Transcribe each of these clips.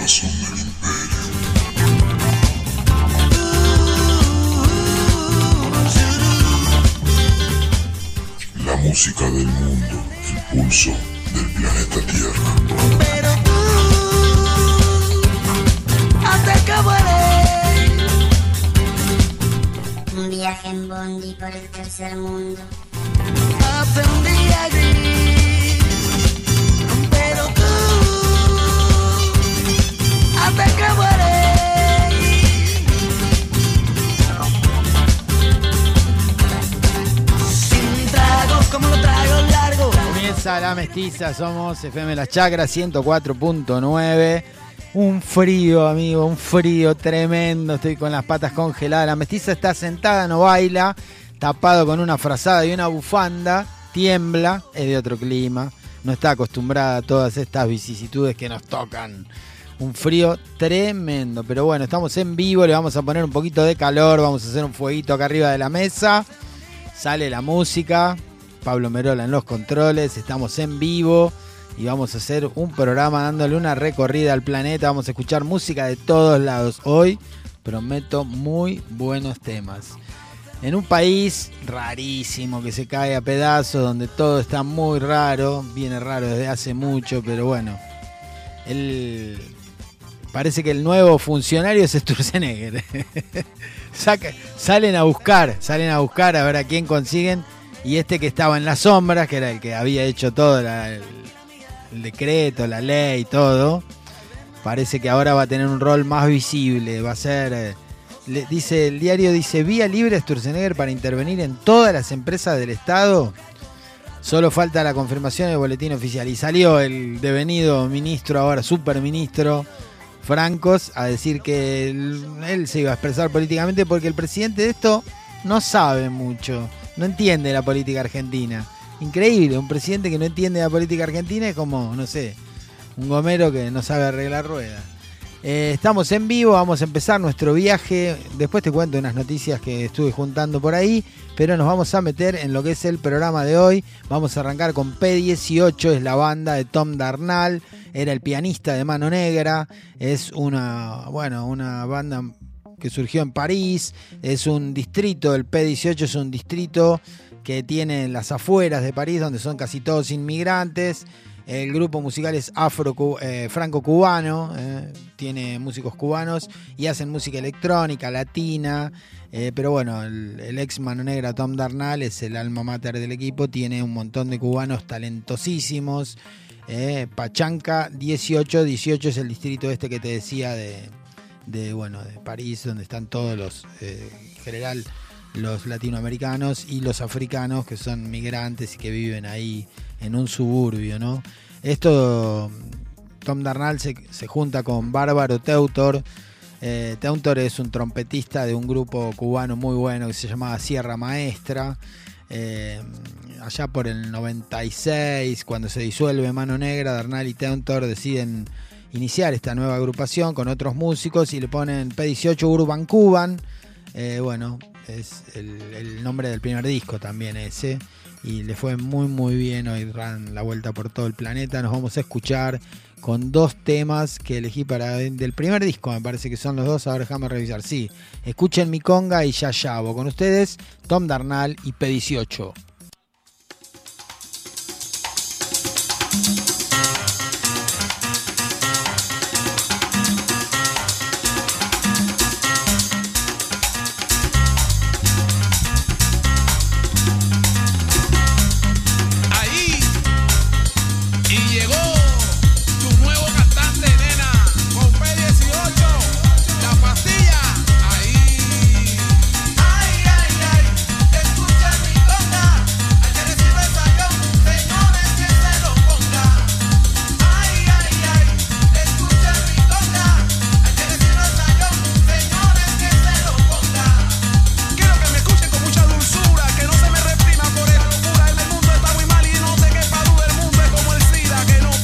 corazón del imperio. La música del mundo, el pulso del planeta Tierra. Pero tú, hasta que volé. Un viaje en bondi por el tercer mundo. Hace un día gris. Pero tú, hasta que volé. Sin tragos como los tragos largos. Comienza La Mestiza, somos FM Las Chacras 104.9. Un frío, amigo, un frío tremendo. Estoy con las patas congeladas. La Mestiza está sentada, no baila, tapado con una frazada y una bufanda. Tiembla, es de otro clima. No está acostumbrada a todas estas vicisitudes que nos tocan. Un frío tremendo. Pero bueno, estamos en vivo, le vamos a poner un poquito de calor. Vamos a hacer un fueguito acá arriba de la mesa. Sale la música. Pablo Merola en los controles. Estamos en vivo. Y vamos a hacer un programa dándole una recorrida al planeta. Vamos a escuchar música de todos lados. Hoy prometo muy buenos temas. En un país rarísimo que se cae a pedazos, donde todo está muy raro. Viene raro desde hace mucho, pero bueno. Parece que el nuevo funcionario es Sturzenegger. Salen a buscar a ver a quién consiguen. Y este que estaba en las sombras, que era el que había hecho todo el decreto, la ley, todo, parece que ahora va a tener un rol más visible, va a ser, dice el diario, dice vía libre a Sturzenegger para intervenir en todas las empresas del Estado, solo falta la confirmación del boletín oficial, y salió el devenido ministro, ahora superministro Francos, a decir que él se iba a expresar políticamente porque el presidente de esto no sabe mucho, no entiende la política argentina. Increíble, un presidente que no entiende la política argentina es como, no sé, un gomero que no sabe arreglar ruedas. Estamos en vivo, vamos a empezar nuestro viaje. Después te cuento unas noticias que estuve juntando por ahí, pero nos vamos a meter en lo que es el programa de hoy. Vamos a arrancar con P18, es la banda de Tom Darnall, era el pianista de Mano Negra, es una banda que surgió en París, es un distrito, el P18 es un distrito que tiene las afueras de París, donde son casi todos inmigrantes. El grupo musical es franco-cubano, tiene músicos cubanos y hacen música electrónica, latina, pero bueno, el ex Mano Negra Tom Darnall es el alma mater del equipo, tiene un montón de cubanos talentosísimos. Pachanca 18 es el distrito este que te decía de París, donde están todos los, en general, los latinoamericanos y los africanos que son migrantes y que viven ahí en un suburbio, ¿no? Esto, Tom Darnall se junta con Bárbaro Teutor. Teutor es un trompetista de un grupo cubano muy bueno que se llamaba Sierra Maestra. Allá por el 96, cuando se disuelve Mano Negra, Darnall y Teutor deciden iniciar esta nueva agrupación con otros músicos y le ponen P18 Urban Cuban. Es el nombre del primer disco también ese, y le fue muy muy bien. Hoy dan la vuelta por todo el planeta. Nos vamos a escuchar con dos temas que elegí del primer disco, me parece que son los dos. Ahora déjame revisar, sí, escuchen mi conga y ya llavo. Con ustedes Tom Darnall y P18. Que no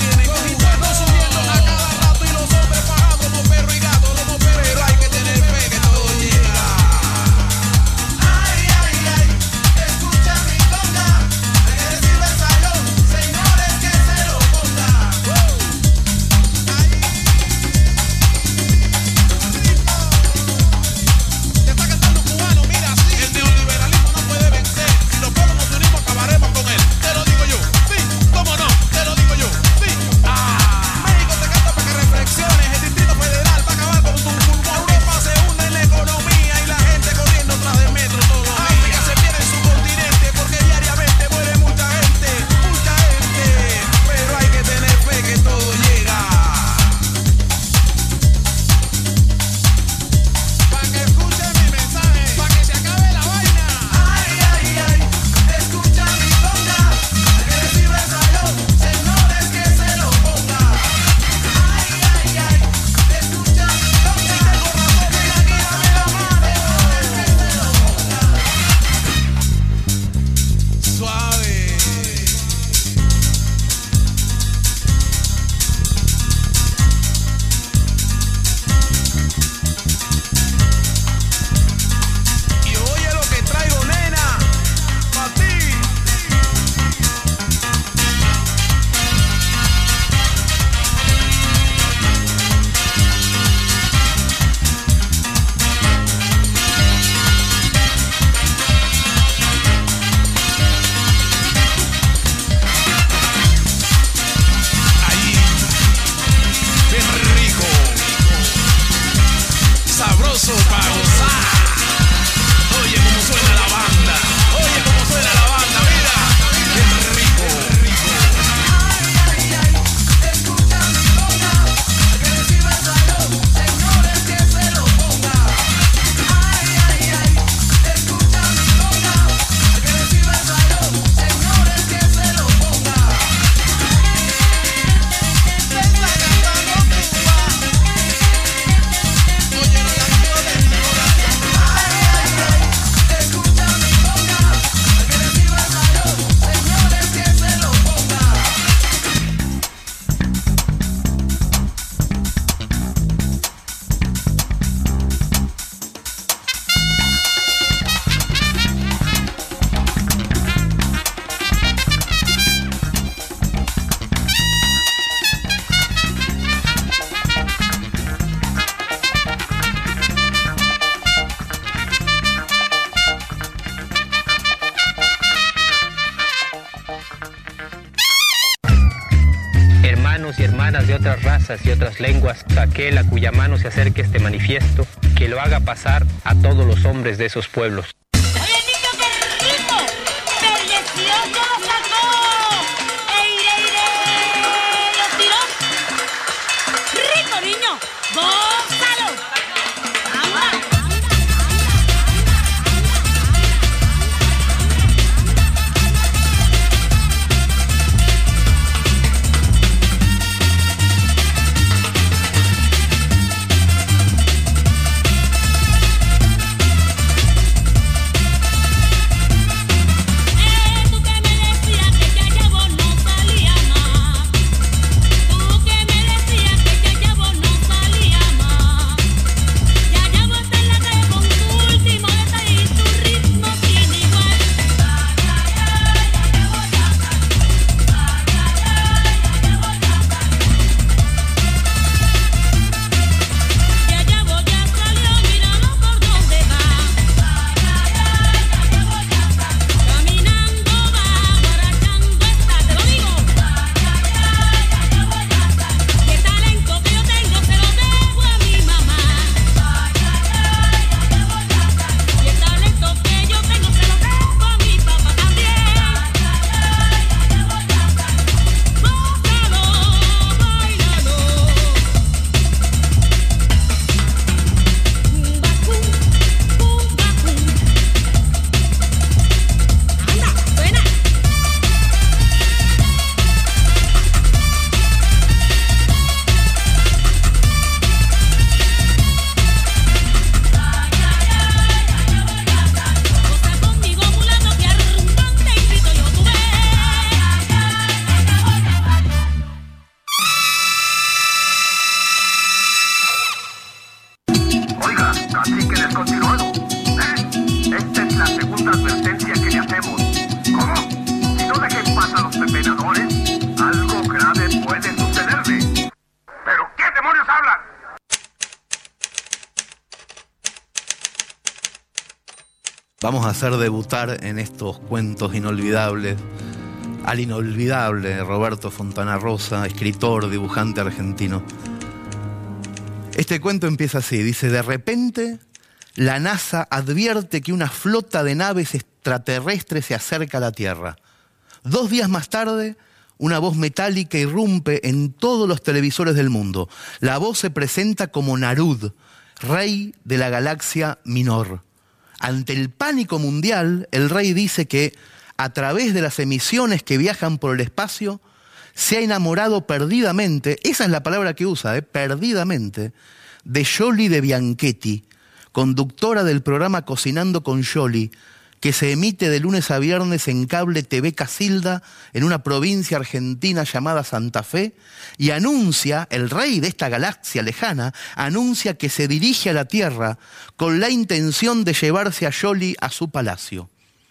hermanos y hermanas de otras razas y otras lenguas, aquel a cuya mano se acerque este manifiesto, que lo haga pasar a todos los hombres de esos pueblos. Oye, niño, qué rico, delicioso lo sacó. Eire, lo tiró. Rico, niño, gózalo. Anda. Vamos a hacer debutar en estos cuentos inolvidables al inolvidable Roberto Fontana Rosa, escritor, dibujante argentino. Este cuento empieza así, dice: de repente la NASA advierte que una flota de naves extraterrestres se acerca a la Tierra. 2 días más tarde, una voz metálica irrumpe en todos los televisores del mundo. La voz se presenta como Narud, rey de la galaxia Minor. Ante el pánico mundial, el rey dice que, a través de las emisiones que viajan por el espacio, se ha enamorado perdidamente, esa es la palabra que usa, perdidamente, de Yoli de Bianchetti, conductora del programa Cocinando con Yoli, que se emite de lunes a viernes en Cable TV Casilda, en una provincia argentina llamada Santa Fe, y anuncia, el rey de esta galaxia lejana, anuncia que se dirige a la Tierra con la intención de llevarse a Yoli a su palacio.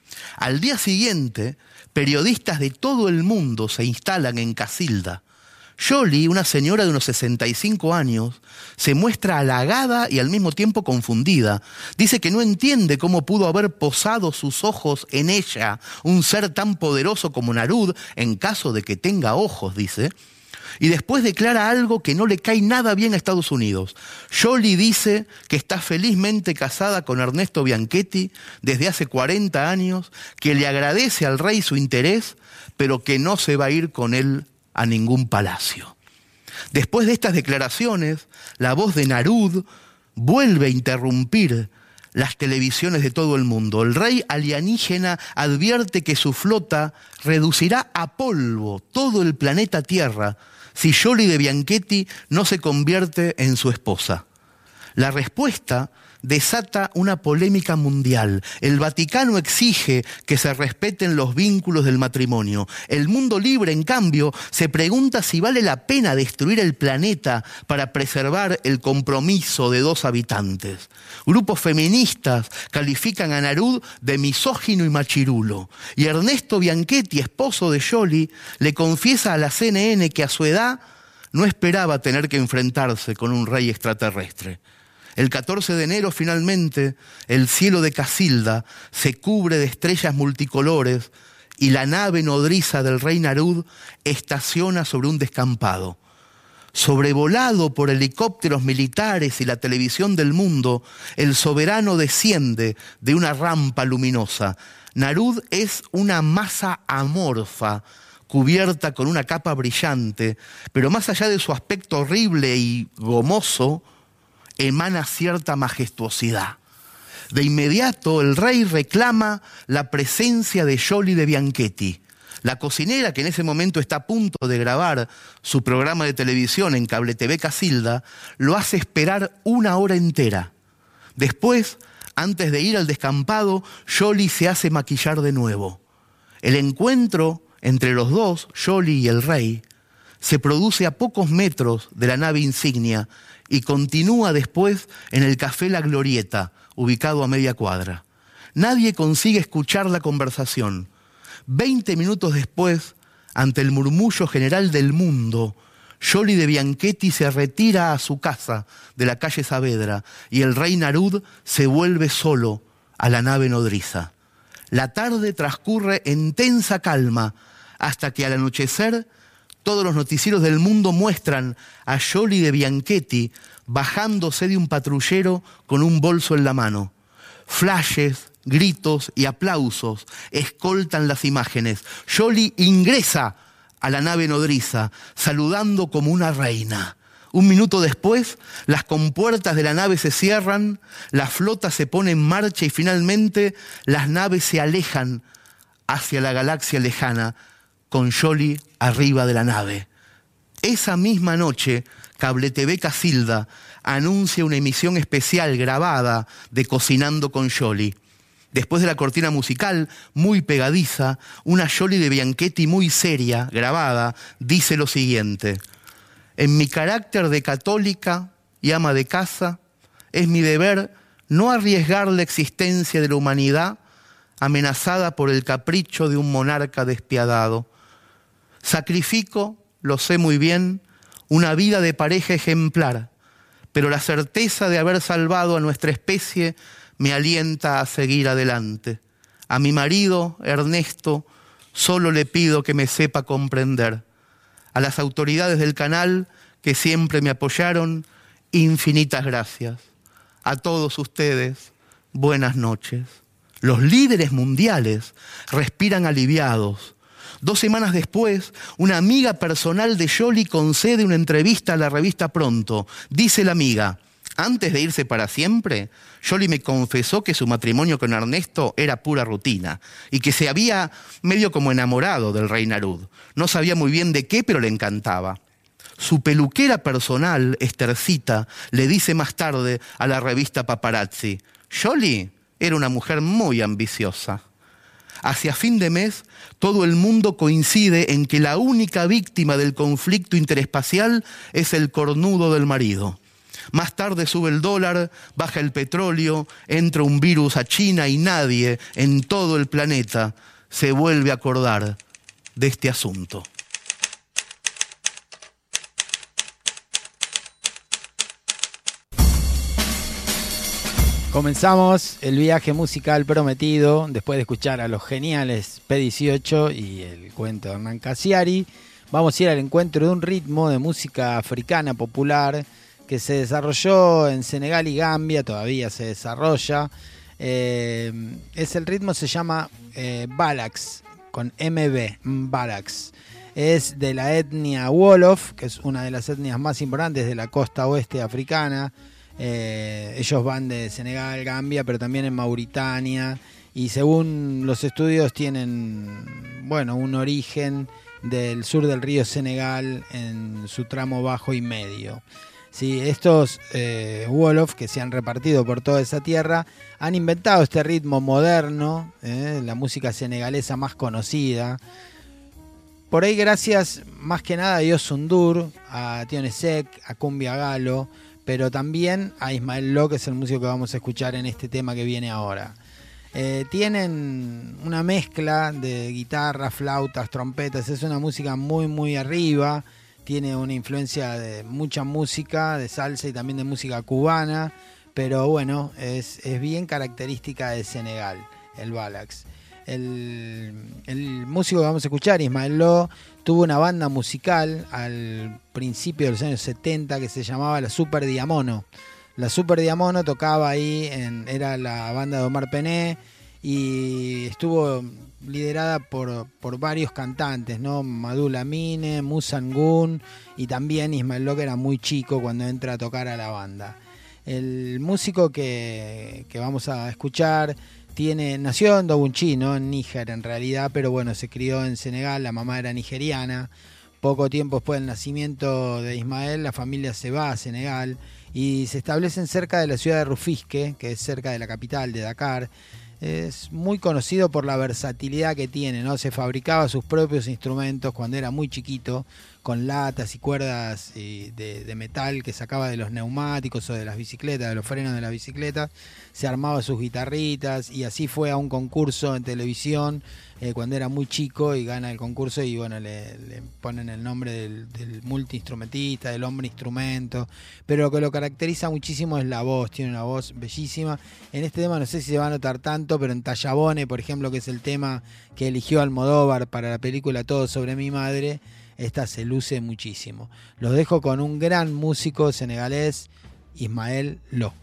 Al día siguiente, periodistas de todo el mundo se instalan en Casilda. Yoli, una señora de unos 65 años, se muestra halagada y al mismo tiempo confundida. Dice que no entiende cómo pudo haber posado sus ojos en ella, un ser tan poderoso como Narud, en caso de que tenga ojos, dice. Y después declara algo que no le cae nada bien a Estados Unidos. Yoli dice que está felizmente casada con Ernesto Bianchetti desde hace 40 años, que le agradece al rey su interés, pero que no se va a ir con él a ningún palacio. Después de estas declaraciones, la voz de Narud vuelve a interrumpir las televisiones de todo el mundo. El rey alienígena advierte que su flota reducirá a polvo todo el planeta Tierra si Yoli de Bianchetti no se convierte en su esposa. La respuesta desata una polémica mundial. El Vaticano exige que se respeten los vínculos del matrimonio. El mundo libre, en cambio, se pregunta si vale la pena destruir el planeta para preservar el compromiso de 2 habitantes. Grupos feministas califican a Narud de misógino y machirulo. Y Ernesto Bianchetti, esposo de Yoli, le confiesa a la CNN que a su edad no esperaba tener que enfrentarse con un rey extraterrestre. El 14 de enero, finalmente, el cielo de Casilda se cubre de estrellas multicolores y la nave nodriza del rey Narud estaciona sobre un descampado. Sobrevolado por helicópteros militares y la televisión del mundo, el soberano desciende de una rampa luminosa. Narud es una masa amorfa, cubierta con una capa brillante, pero más allá de su aspecto horrible y gomoso, emana cierta majestuosidad. De inmediato el rey reclama la presencia de Jolie de Bianchetti. La cocinera, que en ese momento está a punto de grabar su programa de televisión en Cable TV Casilda, lo hace esperar 1 hora entera. Después, antes de ir al descampado, Jolie se hace maquillar de nuevo. El encuentro entre los dos, Jolie y el rey, se produce a pocos metros de la nave insignia y continúa después en el Café La Glorieta, ubicado a media cuadra. Nadie consigue escuchar la conversación. 20 minutos después, ante el murmullo general del mundo, Jolie de Bianchetti se retira a su casa de la calle Saavedra y el rey Narud se vuelve solo a la nave nodriza. La tarde transcurre en tensa calma hasta que al anochecer todos los noticieros del mundo muestran a Jolie de Bianchetti bajándose de un patrullero con un bolso en la mano. Flashes, gritos y aplausos escoltan las imágenes. Jolie ingresa a la nave nodriza, saludando como una reina. 1 minuto después, las compuertas de la nave se cierran, la flota se pone en marcha y finalmente las naves se alejan hacia la galaxia lejana, con Jolie arriba de la nave. Esa misma noche, Cable TV Casilda anuncia una emisión especial grabada de Cocinando con Jolie. Después de la cortina musical, muy pegadiza, una Jolie de Bianchetti muy seria, grabada, dice lo siguiente: en mi carácter de católica y ama de casa, es mi deber no arriesgar la existencia de la humanidad amenazada por el capricho de un monarca despiadado. Sacrifico, lo sé muy bien, una vida de pareja ejemplar, pero la certeza de haber salvado a nuestra especie me alienta a seguir adelante. A mi marido, Ernesto, solo le pido que me sepa comprender. A las autoridades del canal, que siempre me apoyaron, infinitas gracias. A todos ustedes, buenas noches. Los líderes mundiales respiran aliviados. 2 semanas después, una amiga personal de Jolie concede una entrevista a la revista Pronto. Dice la amiga: antes de irse para siempre, Jolie me confesó que su matrimonio con Ernesto era pura rutina y que se había medio como enamorado del rey Narud. No sabía muy bien de qué, pero le encantaba. Su peluquera personal, Estercita, le dice más tarde a la revista Paparazzi: Jolie era una mujer muy ambiciosa. Hacia fin de mes, todo el mundo coincide en que la única víctima del conflicto interespacial es el cornudo del marido. Más tarde sube el dólar, baja el petróleo, entra un virus a China y nadie en todo el planeta se vuelve a acordar de este asunto. Comenzamos el viaje musical prometido después de escuchar a los geniales P18 y el cuento de Hernán Cassiari. Vamos a ir al encuentro de un ritmo de música africana popular que se desarrolló en Senegal y Gambia, todavía se desarrolla. El ritmo se llama Balax, con MB, Balax. Es de la etnia Wolof, que es una de las etnias más importantes de la costa oeste africana. Ellos van de Senegal, Gambia, pero también en Mauritania, y según los estudios tienen, bueno, un origen del sur del río Senegal en su tramo bajo y medio. Sí, estos Wolof, que se han repartido por toda esa tierra, han inventado este ritmo moderno, la música senegalesa más conocida. Por ahí gracias más que nada a Youssou N'Dour, a Tione Seck, a Cumbia Galo, pero también a Ismael Lo, que es el músico que vamos a escuchar en este tema que viene ahora. Tienen una mezcla de guitarras, flautas, trompetas, es una música muy muy arriba, tiene una influencia de mucha música, de salsa y también de música cubana, pero bueno, es bien característica de Senegal, el Balax. El músico que vamos a escuchar, Ismael Lo, tuvo una banda musical al principio de los años 70 que se llamaba La Super Diamono. La Super Diamono tocaba ahí, era la banda de Omar Pené, y estuvo liderada por varios cantantes, ¿no? Madou Lamine, Musa Angun y también Ismael Lo, que era muy chico cuando entra a tocar a la banda. El músico que vamos a escuchar nació en Dobunchi, ¿no? En Níger en realidad, pero bueno, se crió en Senegal, la mamá era nigeriana. Poco tiempo después del nacimiento de Ismael, la familia se va a Senegal y se establecen cerca de la ciudad de Rufisque, que es cerca de la capital de Dakar. Es muy conocido por la versatilidad que tiene, ¿no? Se fabricaba sus propios instrumentos cuando era muy chiquito, con latas y cuerdas de metal que sacaba de los neumáticos o de las bicicletas, de los frenos de las bicicletas. Se armaba sus guitarritas y así fue a un concurso en televisión cuando era muy chico y gana el concurso y bueno, le ponen el nombre del multiinstrumentista, del hombre instrumento. Pero lo que lo caracteriza muchísimo es la voz, tiene una voz bellísima. En este tema no sé si se va a notar tanto, pero en Tallabone, por ejemplo, que es el tema que eligió Almodóvar para la película Todo sobre mi madre, esta se luce muchísimo. Los dejo con un gran músico senegalés, Ismael Lo.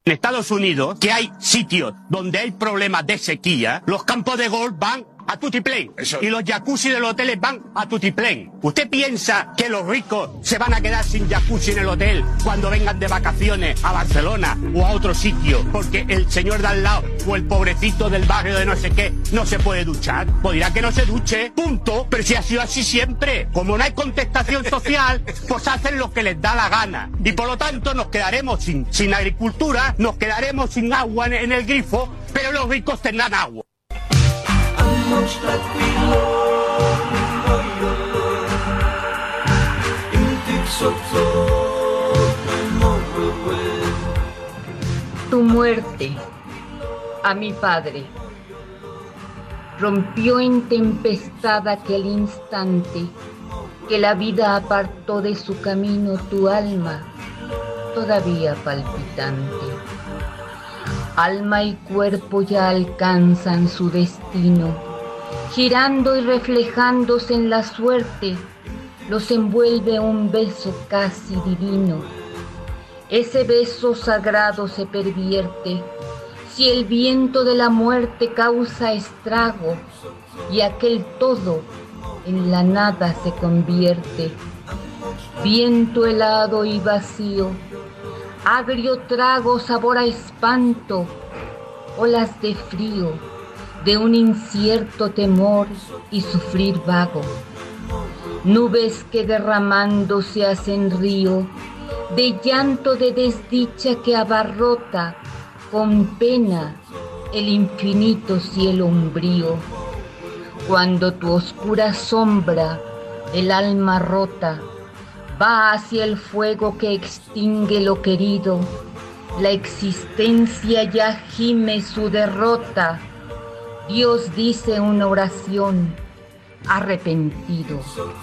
En Estados Unidos, que hay sitios donde hay problemas de sequía, los campos de golf van a tutiplén y los jacuzzi de los hoteles van a tutiplén. ¿Usted piensa que los ricos se van a quedar sin jacuzzi en el hotel cuando vengan de vacaciones a Barcelona o a otro sitio porque el señor de al lado o el pobrecito del barrio de no sé qué no se puede duchar? Pues dirá que no se duche, punto. Pero si ha sido así siempre. Como no hay contestación social, pues hacen lo que les da la gana. Y por lo tanto nos quedaremos sin agricultura, nos quedaremos sin agua en el grifo, pero los ricos tendrán agua. Tu muerte, a mi padre, rompió en tempestad aquel instante que la vida apartó de su camino tu alma, todavía palpitante. Alma y cuerpo ya alcanzan su destino. Girando y reflejándose en la suerte, los envuelve un beso casi divino. Ese beso sagrado se pervierte si el viento de la muerte causa estrago y aquel todo en la nada se convierte. Viento helado y vacío, agrio trago, sabor a espanto, olas de frío, de un incierto temor y sufrir vago. Nubes que derramándose hacen río, de llanto de desdicha que abarrota con pena el infinito cielo umbrío. Cuando tu oscura sombra, el alma rota, va hacia el fuego que extingue lo querido, la existencia ya gime su derrota. Dios dice una oración, arrepentido.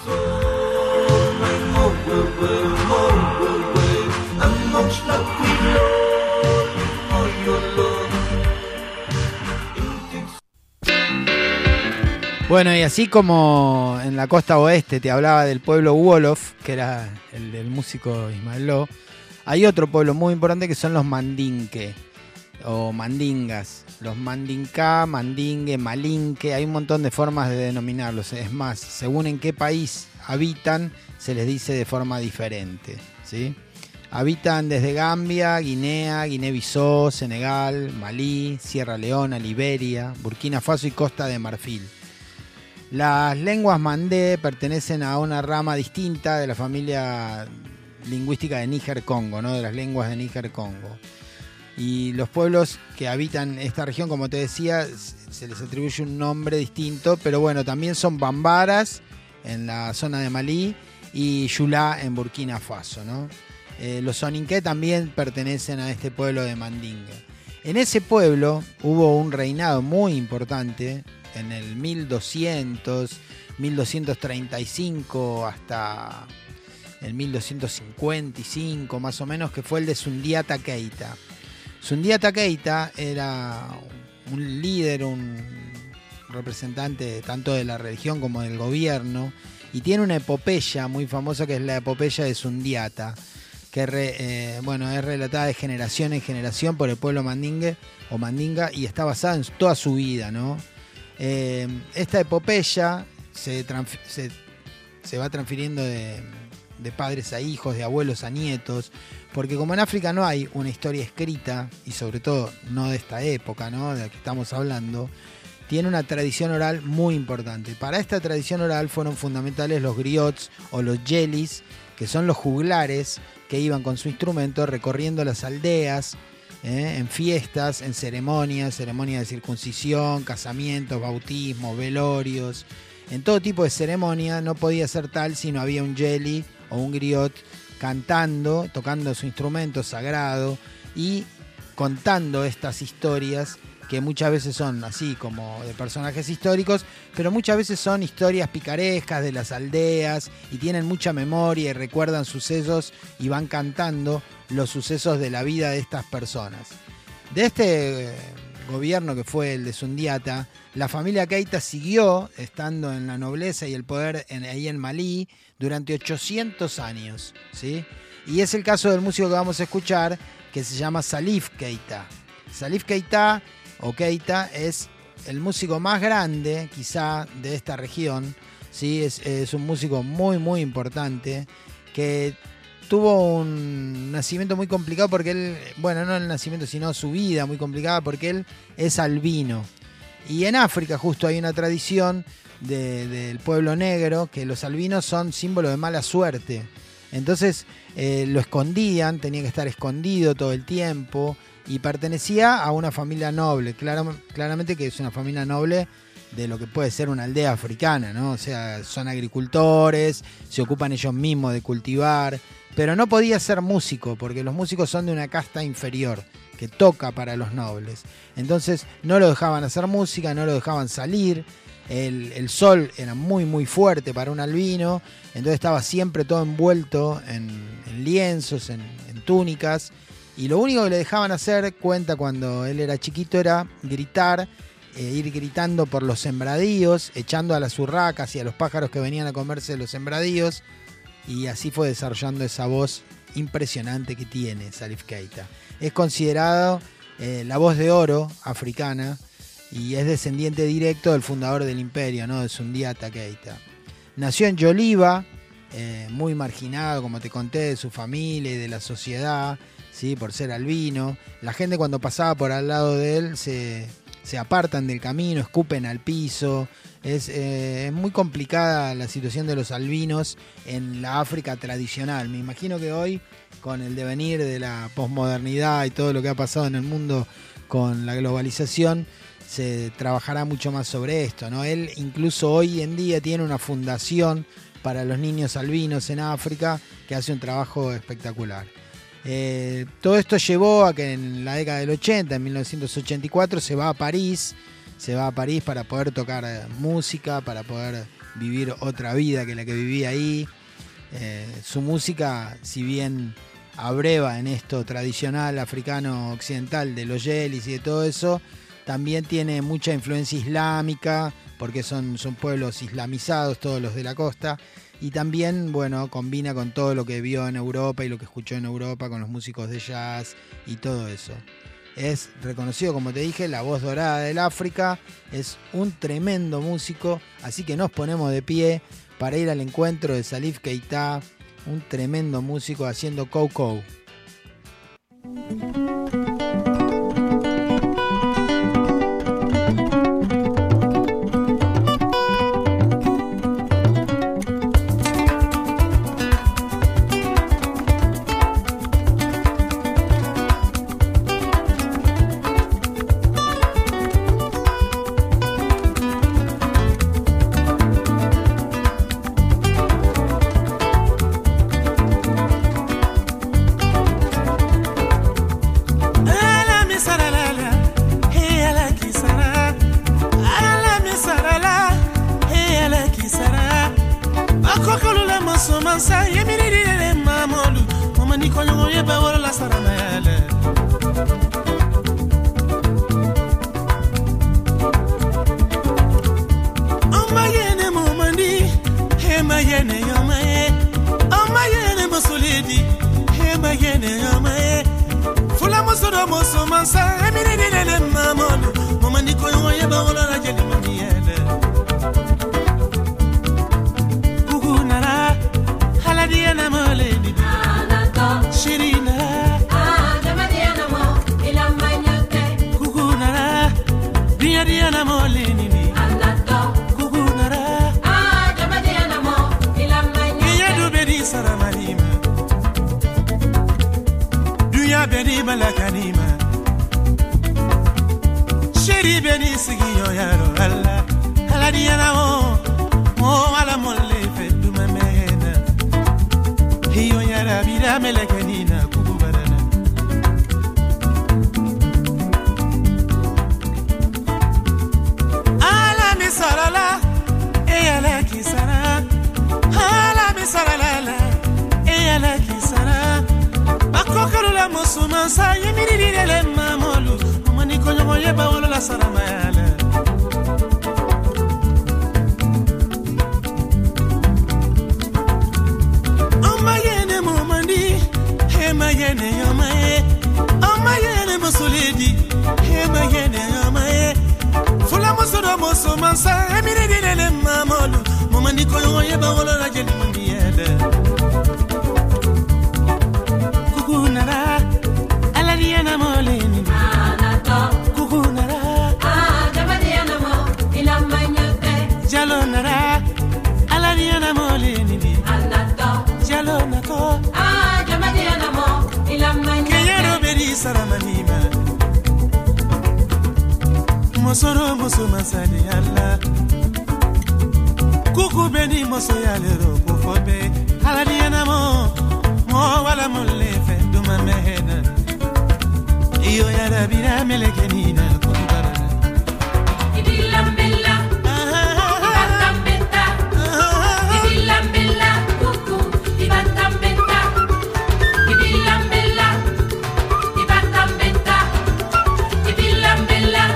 Bueno, y así como en la costa oeste te hablaba del pueblo Wolof, que era el del músico Ismael Lo, hay otro pueblo muy importante que son los mandinque o mandingas. Los mandinká, mandingue, malinque, hay un montón de formas de denominarlos. Es más, según en qué país habitan, se les dice de forma diferente, ¿sí? Habitan desde Gambia, Guinea, Guinea-Bissau, Senegal, Malí, Sierra Leona, Liberia, Burkina Faso y Costa de Marfil. Las lenguas mandé pertenecen a una rama distinta de la familia lingüística de Níger-Congo, ¿no? De las lenguas de Níger-Congo. Y los pueblos que habitan esta región, como te decía, se les atribuye un nombre distinto, pero bueno, también son bambaras en la zona de Malí y Yulá en Burkina Faso, ¿no? Los soninké también pertenecen a este pueblo de Mandingue. En ese pueblo hubo un reinado muy importante en el 1200, 1235 hasta el 1255 más o menos, que fue el de Sundiata Keita. Sundiata Keita era un líder, un representante tanto de la religión como del gobierno, y tiene una epopeya muy famosa que es la epopeya de Sundiata, que es relatada de generación en generación por el pueblo mandingue o mandinga y está basada en toda su vida, ¿no? Esta epopeya se va transfiriendo de padres a hijos, de abuelos a nietos, porque como en África no hay una historia escrita, y sobre todo no de esta época, ¿no?, de la que estamos hablando, tiene una tradición oral muy importante. Para esta tradición oral fueron fundamentales los griots o los yelis, que son los juglares que iban con su instrumento recorriendo las aldeas, en fiestas, en ceremonias de circuncisión, casamientos, bautismos, velorios. En todo tipo de ceremonia no podía ser tal si no había un yeli o un griot cantando, tocando su instrumento sagrado y contando estas historias que muchas veces son así como de personajes históricos, pero muchas veces son historias picarescas de las aldeas y tienen mucha memoria y recuerdan sucesos y van cantando los sucesos de la vida de estas personas. De este gobierno que fue el de Sundiata, la familia Keita siguió estando en la nobleza y el poder ahí en Malí durante 800 años, ¿sí? Y es el caso del músico que vamos a escuchar, que se llama Salif Keita. Salif Keita o Keita es el músico más grande quizá de esta región, ¿sí? Es un músico muy muy importante que tuvo un nacimiento muy complicado porque él, bueno, no el nacimiento sino su vida muy complicada porque él es albino. Y en África justo hay una tradición del pueblo negro que los albinos son símbolo de mala suerte. Entonces lo escondían, tenía que estar escondido todo el tiempo y pertenecía a una familia noble, claramente que es una familia noble de lo que puede ser una aldea africana, ¿no? O sea, son agricultores, se ocupan ellos mismos de cultivar, pero no podía ser músico porque los músicos son de una casta inferior que toca para los nobles. Entonces no lo dejaban hacer música, no lo dejaban salir. El sol era muy muy fuerte para un albino, entonces estaba siempre todo envuelto en lienzos, en túnicas, y lo único que le dejaban hacer, cuenta cuando él era chiquito, era gritar, ir gritando por los sembradíos, echando a las urracas y a los pájaros que venían a comerse los sembradíos, y así fue desarrollando esa voz impresionante que tiene Salif Keita. Es considerado la voz de oro africana, y es descendiente directo del fundador del imperio, ¿no? De Sundiata Keita. Nació en Yoliva, muy marginado, como te conté, de su familia y de la sociedad, ¿sí? Por ser albino. La gente cuando pasaba por al lado de él se apartan del camino, escupen al piso. Es muy complicada la situación de los albinos en la África tradicional. Me imagino que hoy, con el devenir de la posmodernidad y todo lo que ha pasado en el mundo con la globalización, se trabajará mucho más sobre esto, ¿no? Él incluso hoy en día tiene una fundación para los niños albinos en África que hace un trabajo espectacular. Todo esto llevó a que en la década del 80, en 1984, se va a París para poder tocar música, para poder vivir otra vida que la que vivía ahí. Su música, si bien abreva en esto tradicional africano occidental de los yelis y de todo eso, también tiene mucha influencia islámica, porque son pueblos islamizados, todos los de la costa, y también, bueno, combina con todo lo que vio en Europa y lo que escuchó en Europa, con los músicos de jazz y todo eso. Es reconocido, como te dije, la voz dorada del África, es un tremendo músico, así que nos ponemos de pie para ir al encuentro de Salif Keita, un tremendo músico haciendo Kou-Kou. Mansa emire dile mamolu momani koyo ye bawolo la jeli mundiede kukunara alariana moleni anato kukunara jamadiana mo ilamanyate jalonara alariana moleni anato jalonako jamadiana mo ilamanyate kayero beri saramanima Mosoro moso masade Allah Kuku beni moso yalero kufobe Haladiana mo wala mulefe duma mehena Iyo yara bira melekenina kubarana Ibilambilla Ibatambeta Ibilambilla kuku Ibatambeta Ibilambilla Ibatambeta Ibilambilla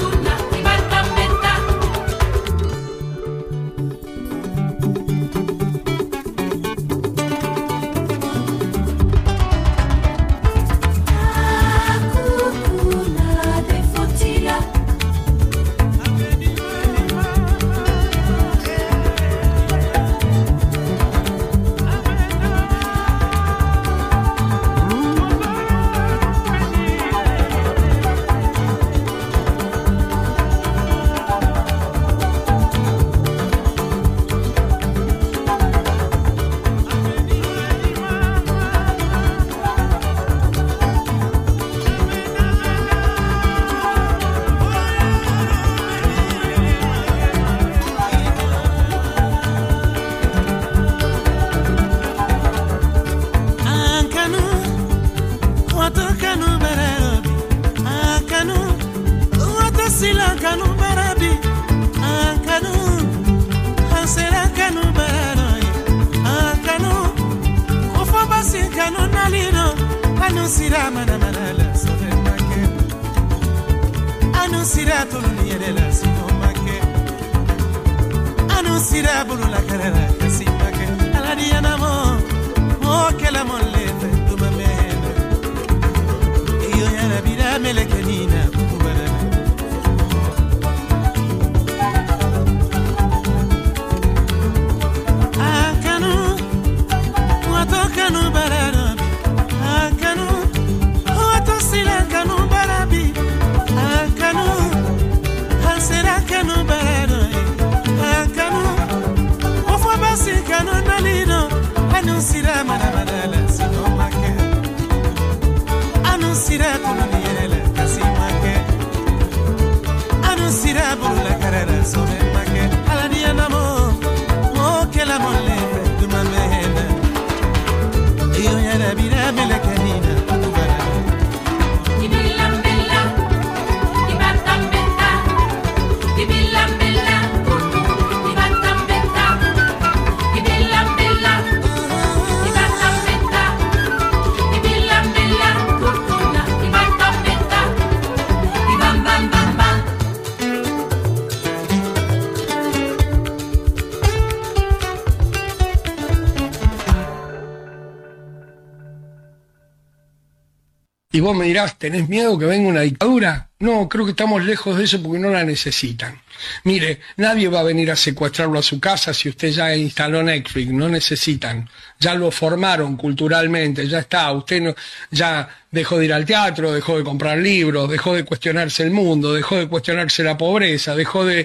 Y vos me dirás, ¿tenés miedo que venga una dictadura? No, creo que estamos lejos de eso porque no la necesitan. Mire, nadie va a venir a secuestrarlo a su casa si usted ya instaló Netflix, no necesitan. Ya lo formaron culturalmente, ya está. Usted no, ya dejó de ir al teatro, dejó de comprar libros, dejó de cuestionarse el mundo, dejó de cuestionarse la pobreza, dejó de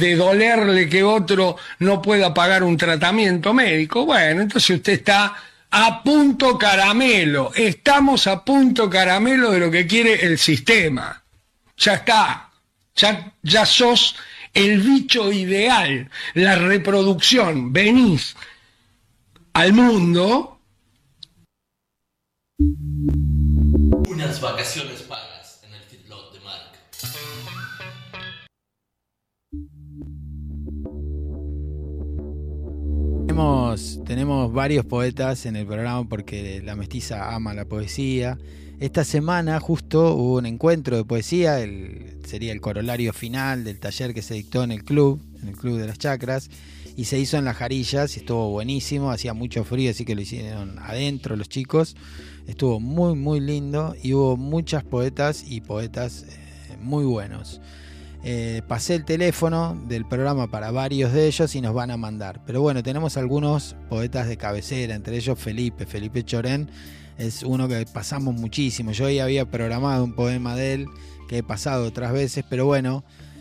dolerle que otro no pueda pagar un tratamiento médico. Bueno, entonces usted está a punto caramelo, estamos a punto caramelo de lo que quiere el sistema. Ya está, ya sos el bicho ideal, la reproducción, venís al mundo. Unas vacaciones pagas en el feedlot de Mark. Tenemos varios poetas en el programa porque la mestiza ama la poesía. Esta semana justo hubo un encuentro de poesía, sería el corolario final del taller que se dictó en el club de las chacras, y se hizo en Las Jarillas y estuvo buenísimo. Hacía mucho frío, así que lo hicieron adentro los chicos. Estuvo muy muy lindo y hubo muchas poetas y poetas muy buenos. Pasé el teléfono del programa para varios de ellos y nos van a mandar. Pero bueno, tenemos algunos poetas de cabecera, entre ellos Felipe Chorén. Es uno que pasamos muchísimo. Yo ya había programado un poema de él que he pasado otras veces, pero bueno,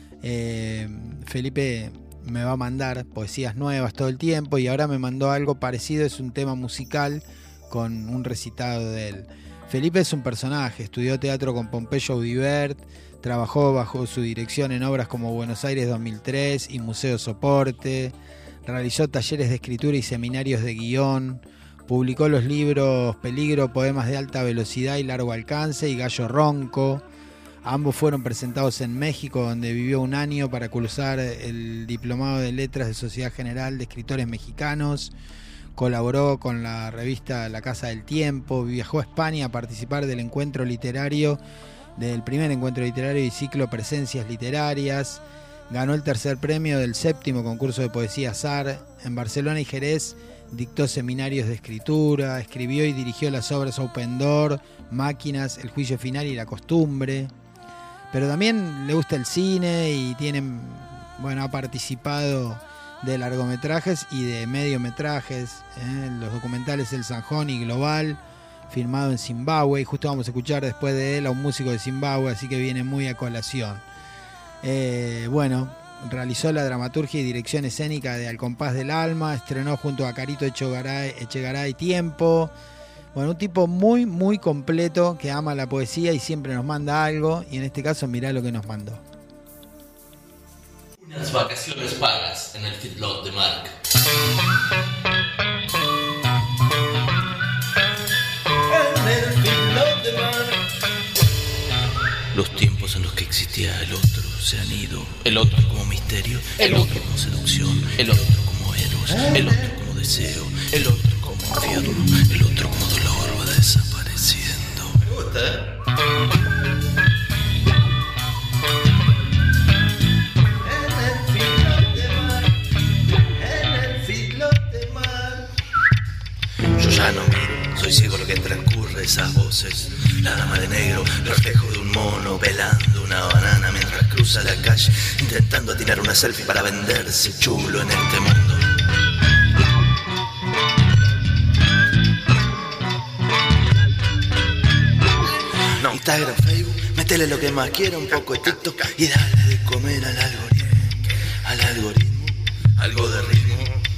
Felipe me va a mandar poesías nuevas todo el tiempo y ahora me mandó algo parecido, es un tema musical con un recitado de él. Felipe es un personaje, estudió teatro con Pompeyo Audibert, trabajó bajo su dirección en obras como Buenos Aires 2003 y Museo Soporte, realizó talleres de escritura y seminarios de guión, publicó los libros Peligro, Poemas de Alta Velocidad y Largo Alcance y Gallo Ronco. Ambos fueron presentados en México, donde vivió un año para cursar el Diplomado de Letras de Sociedad General de Escritores Mexicanos. Colaboró con la revista La Casa del Tiempo, viajó a España a participar del primer encuentro literario y ciclo Presencias Literarias. Ganó el tercer premio del 7º concurso de poesía SAR. En Barcelona y Jerez dictó seminarios de escritura, escribió y dirigió las obras Open Door, Máquinas, El Juicio Final y La Costumbre. Pero también le gusta el cine y ha participado de largometrajes y de mediometrajes, los documentales El Zanjón y Global, filmado en Zimbabue, y justo vamos a escuchar después de él a un músico de Zimbabue, así que viene muy a colación. Realizó la dramaturgia y dirección escénica de Al Compás del Alma, estrenó junto a Carito Echegaray Tiempo. Bueno, un tipo muy, muy completo que ama la poesía y siempre nos manda algo, y en este caso mirá lo que nos mandó. Unas vacaciones pagas en el feedlot de Mark. En el feedlot de Mark. Los tiempos en los que existía el otro se han ido. El otro como misterio, el otro como seducción, el otro como eros, el otro como deseo, el otro como infierno, el otro como dolor va desapareciendo. Me gusta, Yo ya no miro, soy ciego lo que transcurre, esas voces. La dama de negro, el reflejo de un mono pelando una banana mientras cruza la calle, intentando atinar una selfie para venderse chulo en este mundo. No, Instagram, Facebook, métele lo que más quiera, un poco de TikTok y dale de comer al algoritmo, algo de ritmo.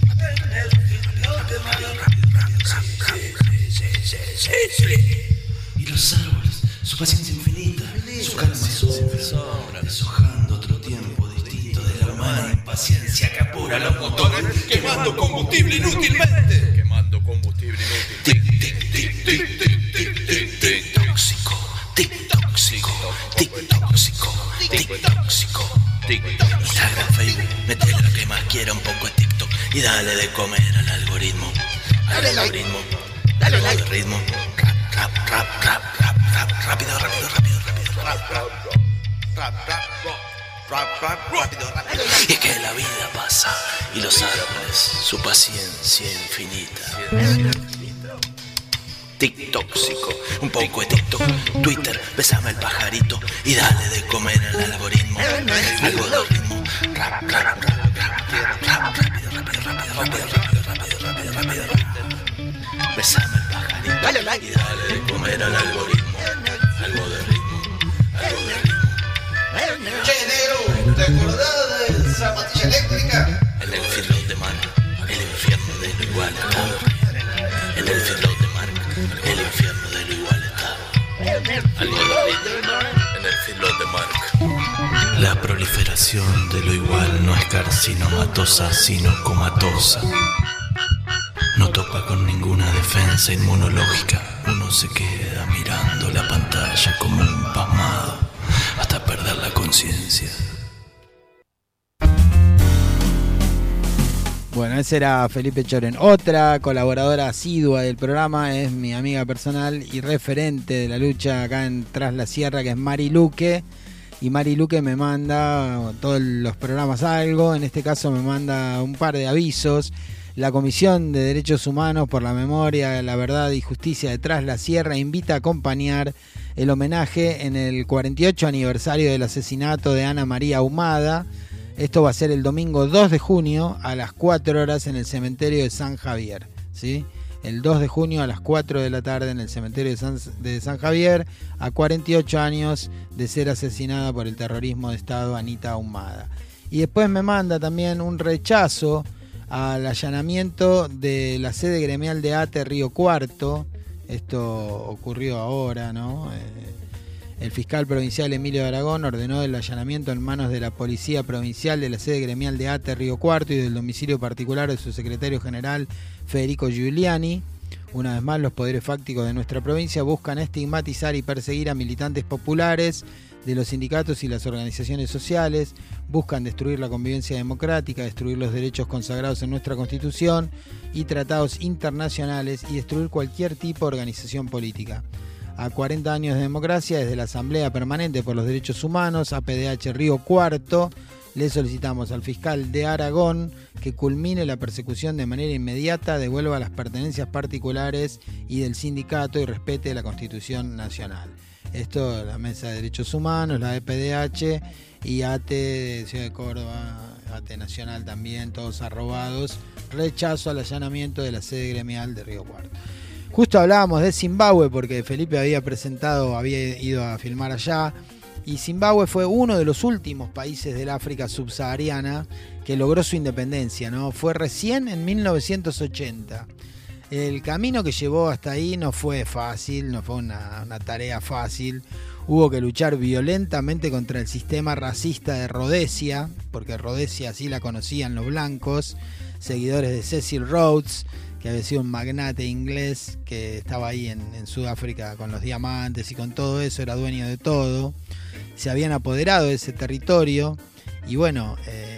Y los árboles, su paciencia infinita, su calma sombra, deshojando otro tiempo distinto de la humana impaciencia que apura los motores, quemando combustible inútilmente. Quemando combustible inútil. Tic tóxico, tic tóxico, tic tóxico, tic tóxico. Instagram, Facebook, métele lo que más quiera, un poco de TikTok y dale de comer al algoritmo. Al algoritmo. Dale al ritmo. Rap, rápido. Y es que la vida pasa y los árboles, su paciencia infinita. Tic tóxico, un poco de TikTok, Twitter, besame el pajarito y dale de comer al algoritmo. Algo de ritmo. Rápido. Besame el pajarito y dale de comer al algoritmo. Algo de ritmo. Che, negro, ¿te acordás de Zapatilla Eléctrica? En el feedlot de Mark, el infierno de lo igual está. En el feedlot de Mark, el infierno de lo igual está. Algo de ritmo. En el feedlot de Mark. La proliferación de lo igual no es carcinomatosa, sino comatosa. No topa con ninguna defensa inmunológica. Uno se queda mirando la pantalla como un pasmado hasta perder la conciencia. Bueno, ese era Felipe Chorén. Otra colaboradora asidua del programa es mi amiga personal y referente de la lucha acá en Tras la Sierra, que es Mari Luque. Y Mari Luque me manda todos los programas algo. En este caso me manda un par de avisos. La Comisión de Derechos Humanos por la Memoria, la Verdad y Justicia de Tras la Sierra invita a acompañar el homenaje en el 48 aniversario del asesinato de Ana María Ahumada. Esto va a ser el domingo 2 de junio a las 4 horas en el cementerio de San Javier, ¿sí? El 2 de junio a las 4 de la tarde en el cementerio de San Javier, a 48 años de ser asesinada por el terrorismo de Estado Anita Ahumada. Y después me manda también un rechazo al allanamiento de la sede gremial de ATE Río Cuarto. Esto ocurrió ahora, ¿no? El fiscal provincial Emilio de Aragón ordenó el allanamiento en manos de la Policía Provincial de la sede gremial de ATE Río Cuarto y del domicilio particular de su secretario general Federico Giuliani. Una vez más, los poderes fácticos de nuestra provincia buscan estigmatizar y perseguir a militantes populares de los sindicatos y las organizaciones sociales, buscan destruir la convivencia democrática, destruir los derechos consagrados en nuestra Constitución y tratados internacionales y destruir cualquier tipo de organización política. A 40 años de democracia, desde la Asamblea Permanente por los Derechos Humanos, APDH Río Cuarto, le solicitamos al fiscal de Aragón que culmine la persecución de manera inmediata, devuelva las pertenencias particulares y del sindicato y respete la Constitución Nacional. Esto, la Mesa de Derechos Humanos, la EPDH y ATE de Ciudad de Córdoba, ATE Nacional también, todos arrobados. Rechazo al allanamiento de la sede gremial de Río Cuarto. Justo hablábamos de Zimbabue porque Felipe había ido a filmar allá, y Zimbabue fue uno de los últimos países del África subsahariana que logró su independencia, ¿no? Fue recién en 1980. El camino que llevó hasta ahí no fue fácil, no fue una tarea fácil. Hubo que luchar violentamente contra el sistema racista de Rhodesia, porque Rhodesia así la conocían los blancos, seguidores de Cecil Rhodes, que había sido un magnate inglés que estaba ahí en Sudáfrica con los diamantes y con todo eso, era dueño de todo. Se habían apoderado de ese territorio y bueno,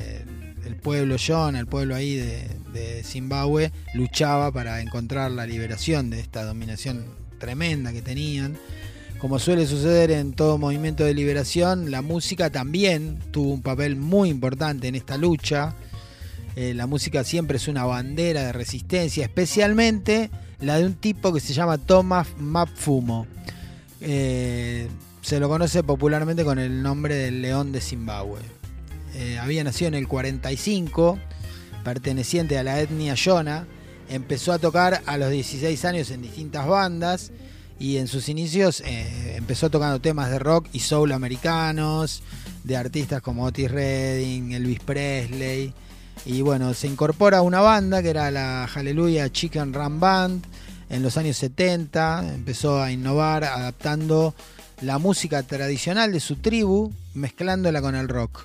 el pueblo Shona, el pueblo ahí de Zimbabue, luchaba para encontrar la liberación de esta dominación tremenda que tenían. Como suele suceder en todo movimiento de liberación, la música también tuvo un papel muy importante en esta lucha. La música siempre es una bandera de resistencia, especialmente la de un tipo que se llama Thomas Mapfumo. Se lo conoce popularmente con el nombre del León de Zimbabue. Había nacido en el 45, perteneciente a la etnia Shona. Empezó a tocar a los 16 años en distintas bandas y en sus inicios empezó tocando temas de rock y soul americanos, de artistas como Otis Redding, Elvis Presley. Y bueno, se incorpora a una banda que era la Hallelujah Chicken Run Band en los años 70. Empezó a innovar adaptando la música tradicional de su tribu, mezclándola con el rock,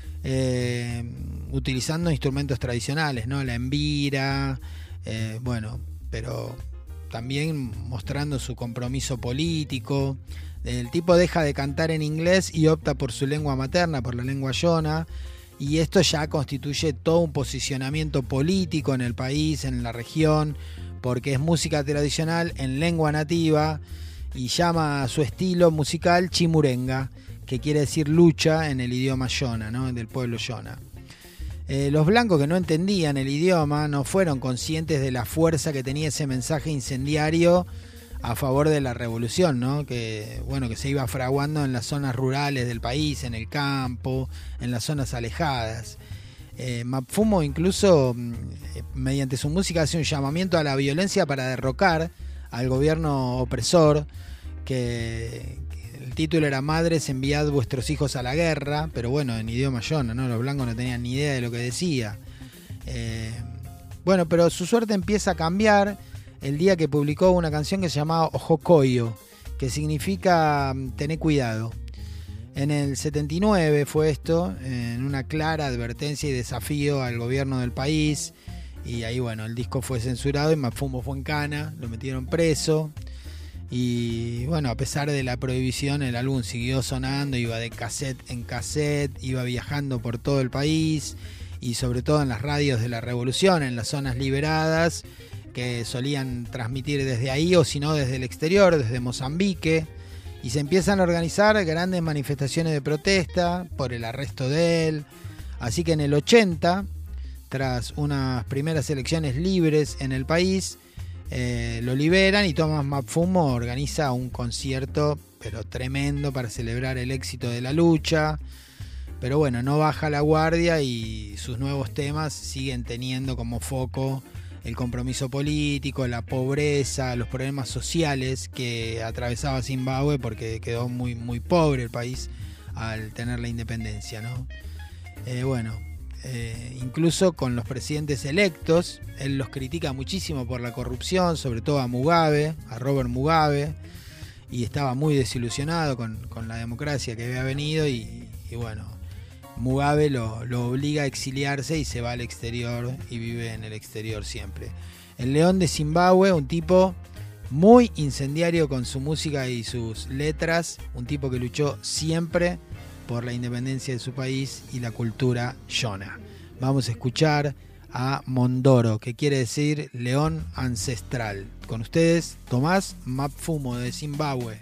utilizando instrumentos tradicionales, ¿no? La embira, bueno, pero también mostrando su compromiso político. El tipo deja de cantar en inglés y opta por su lengua materna, por la lengua Shona. Y esto ya constituye todo un posicionamiento político en el país, en la región, porque es música tradicional en lengua nativa y llama a su estilo musical chimurenga, que quiere decir lucha en el idioma Shona, ¿no? Del pueblo Shona. Los blancos que no entendían el idioma no fueron conscientes de la fuerza que tenía ese mensaje incendiario a favor de la revolución, ¿no? Que se iba fraguando en las zonas rurales del país, en el campo, en las zonas alejadas. Mapfumo incluso, mediante su música, hace un llamamiento a la violencia para derrocar al gobierno opresor, que el título era Madres, enviad vuestros hijos a la guerra, pero bueno, en idioma Shona, ¿no? Los blancos no tenían ni idea de lo que decía. Pero su suerte empieza a cambiar el día que publicó una canción que se llamaba Ojocoyo, que significa tener cuidado. En el 79 fue esto, en una clara advertencia y desafío al gobierno del país, y ahí el disco fue censurado y Mapfumo fue en cana, lo metieron preso, y a pesar de la prohibición el álbum siguió sonando, iba de cassette en cassette, iba viajando por todo el país, y sobre todo en las radios de la revolución, en las zonas liberadas, que solían transmitir desde ahí o si no desde el exterior, desde Mozambique, y se empiezan a organizar grandes manifestaciones de protesta por el arresto de él. Así que en el 80, tras unas primeras elecciones libres en el país, lo liberan y Thomas Mapfumo organiza un concierto pero tremendo para celebrar el éxito de la lucha. Pero bueno, no baja la guardia y sus nuevos temas siguen teniendo como foco el compromiso político, la pobreza, los problemas sociales que atravesaba Zimbabue, porque quedó muy, muy pobre el país al tener la independencia, ¿no? Incluso con los presidentes electos, él los critica muchísimo por la corrupción, sobre todo a Mugabe, a Robert Mugabe, y estaba muy desilusionado con la democracia que había venido y bueno, Mugabe lo obliga a exiliarse y se va al exterior y vive en el exterior siempre. El León de Zimbabue, un tipo muy incendiario con su música y sus letras, un tipo que luchó siempre por la independencia de su país y la cultura shona. Vamos a escuchar a Mondoro, que quiere decir león ancestral. Con ustedes, Tomás Mapfumo de Zimbabue.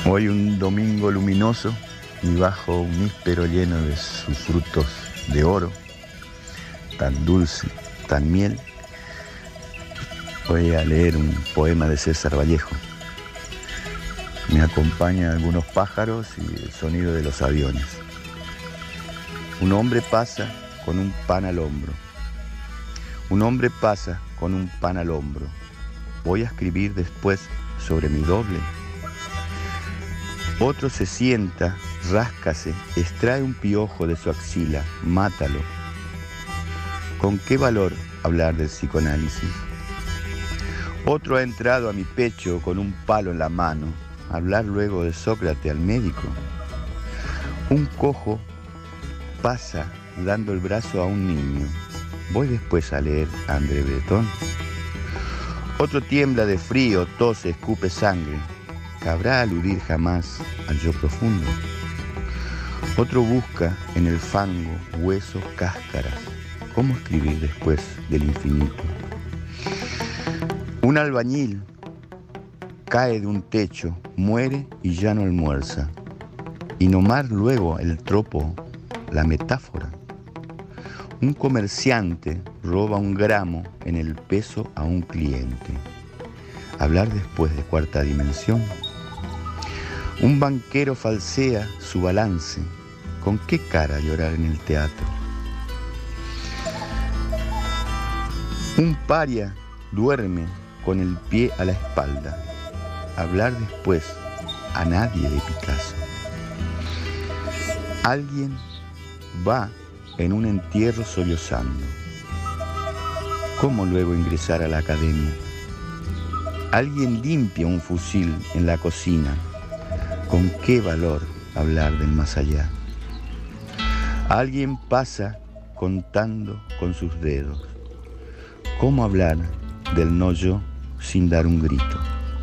Hoy un domingo luminoso y bajo un níspero lleno de sus frutos de oro, tan dulce, tan miel, voy a leer un poema de César Vallejo. Me acompañan algunos pájaros y el sonido de los aviones. Un hombre pasa con un pan al hombro. Un hombre pasa con un pan al hombro. Voy a escribir después sobre mi doble. Otro se sienta, ráscase, extrae un piojo de su axila, mátalo. ¿Con qué valor hablar del psicoanálisis? Otro ha entrado a mi pecho con un palo en la mano, hablar luego de Sócrates al médico. Un cojo pasa dando el brazo a un niño. Voy después a leer a André Breton. Otro tiembla de frío, tose, escupe sangre. ¿Cabrá aludir jamás al yo profundo? Otro busca en el fango huesos, cáscaras. ¿Cómo escribir después del infinito? Un albañil cae de un techo, muere y ya no almuerza. Y nomar luego el tropo, la metáfora. Un comerciante roba un gramo en el peso a un cliente. Hablar después de cuarta dimensión. Un banquero falsea su balance. ¿Con qué cara llorar en el teatro? Un paria duerme con el pie a la espalda. Hablar después a nadie de Picasso. Alguien va en un entierro sollozando. ¿Cómo luego ingresar a la academia? Alguien limpia un fusil en la cocina. ¿Con qué valor hablar del más allá? Alguien pasa contando con sus dedos. ¿Cómo hablar del no yo sin dar un grito?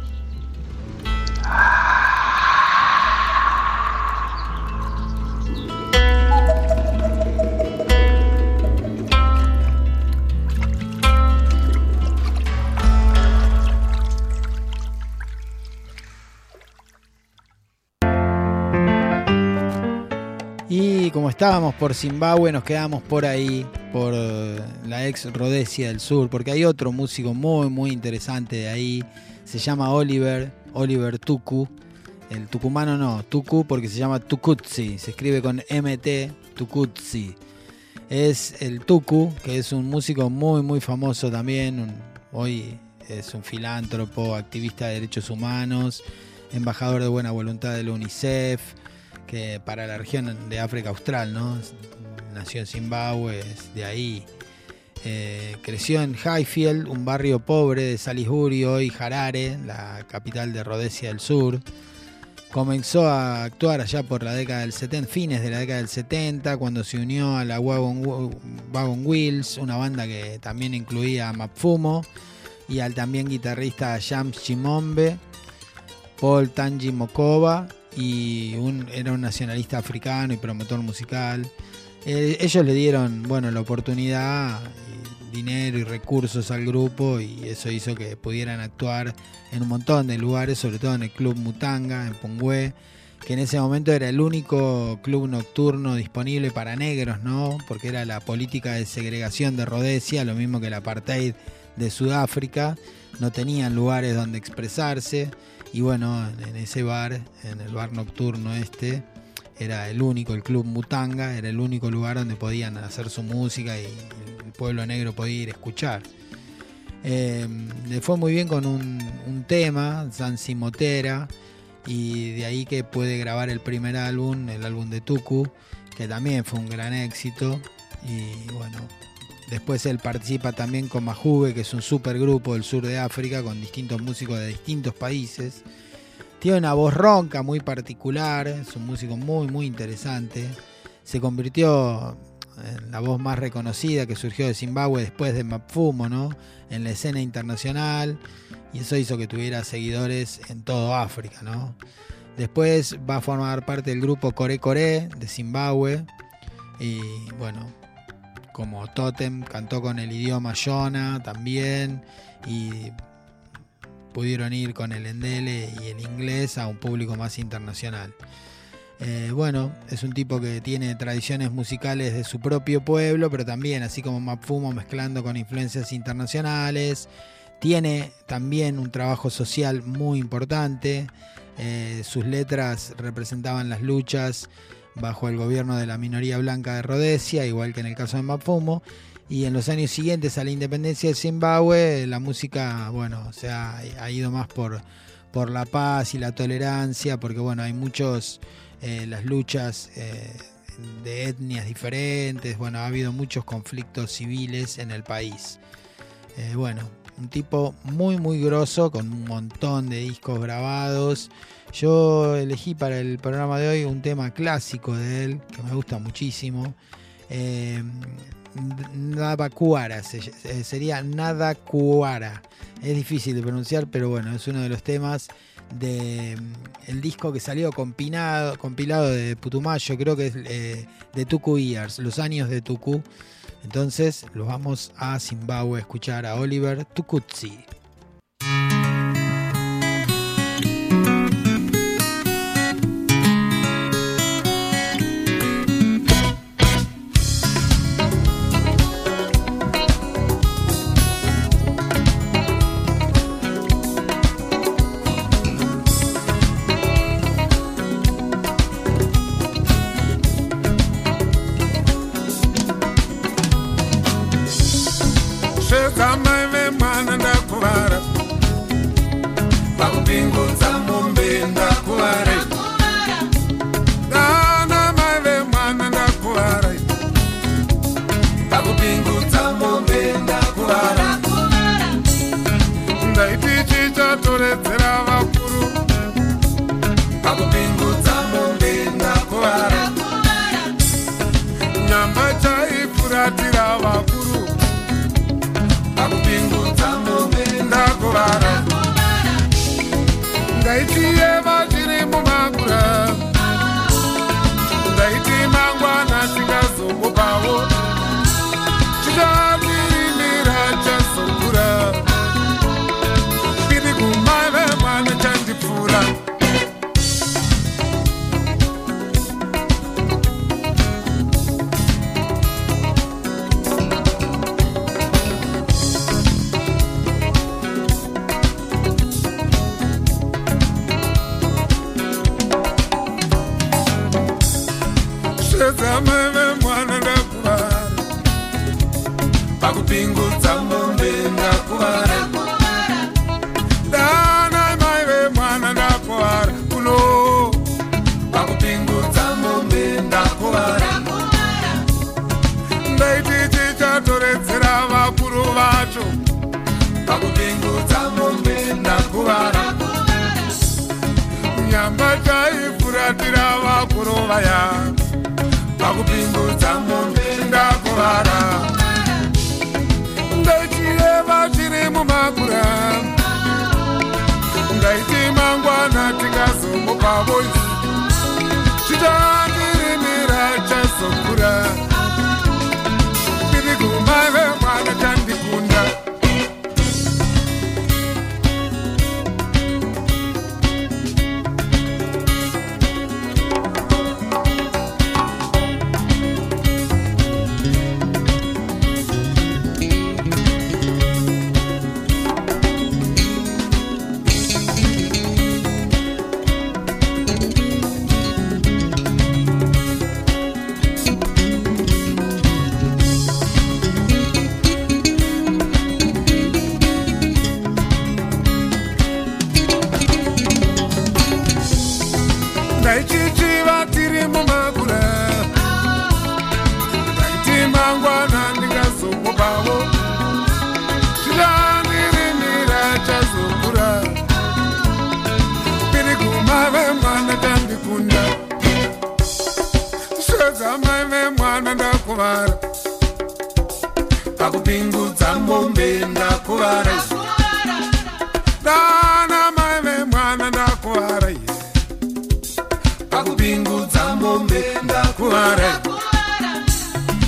Y como estábamos por Zimbabue, nos quedamos por ahí, por la ex Rhodesia del Sur, porque hay otro músico muy muy interesante de ahí, se llama Oliver Tuku, el tucumano no, Tuku porque se llama Tukutsi, se escribe con MT, Tukutsi. Es el Tuku, que es un músico muy muy famoso también, hoy es un filántropo, activista de derechos humanos, embajador de buena voluntad de la UNICEF, que para la región de África Austral, ¿no? Nació en Zimbabue, es de ahí. Creció en Highfield, un barrio pobre de Salisbury, hoy Harare, la capital de Rhodesia del Sur. Comenzó a actuar allá por la década del 70, fines de la década del 70, cuando se unió a la Wagon Wheels, una banda que también incluía a Mapfumo, y al también guitarrista James Chimombe, Paul Tanji Mokoba, y era un nacionalista africano y promotor musical. Ellos le dieron la oportunidad, dinero y recursos al grupo, y eso hizo que pudieran actuar en un montón de lugares, sobre todo en el Club Mutanga en Pungwe, que en ese momento era el único club nocturno disponible para negros, ¿no? Porque era la política de segregación de Rhodesia, lo mismo que el apartheid de Sudáfrica, no tenían lugares donde expresarse. Y bueno, en ese bar, en el bar nocturno era el único, el Club Mutanga, era el único lugar donde podían hacer su música y el pueblo negro podía ir a escuchar. Le fue muy bien con un tema, Zanzi Motera, y de ahí que puede grabar el primer álbum, el álbum de Tuku, que también fue un gran éxito. Y bueno, después él participa también con Mahube, que es un supergrupo del sur de África con distintos músicos de distintos países. Tiene una voz ronca muy particular, es un músico muy muy interesante. Se convirtió en la voz más reconocida que surgió de Zimbabue después de Mapfumo, ¿no? En la escena internacional, y eso hizo que tuviera seguidores en todo África, ¿no? Después va a formar parte del grupo Kore Kore de Zimbabue, y bueno, como Totem cantó con el idioma Shona también, y pudieron ir con el endele y el inglés a un público más internacional. Bueno, es un tipo que tiene tradiciones musicales de su propio pueblo, pero también, así como Map Fumo, mezclando con influencias internacionales. Tiene también un trabajo social muy importante. Sus letras representaban las luchas bajo el gobierno de la minoría blanca de Rhodesia, igual que en el caso de Map Fumo. Y en los años siguientes a la independencia de Zimbabue, la música, bueno, se ha ido más por la paz y la tolerancia, porque bueno, hay muchos... las luchas de etnias diferentes, bueno, ha habido muchos conflictos civiles en el país. Bueno, un tipo muy muy grosso, con un montón de discos grabados. Yo elegí para el programa de hoy un tema clásico de él, que me gusta muchísimo. Nadakuara, sería Nadakuara. Es difícil de pronunciar, pero bueno, es uno de los temas de el disco que salió compilado de Putumayo, creo que es de Tuku Years, los años de Tuku. Entonces los vamos a Zimbabue a escuchar a Oliver Tukutsi.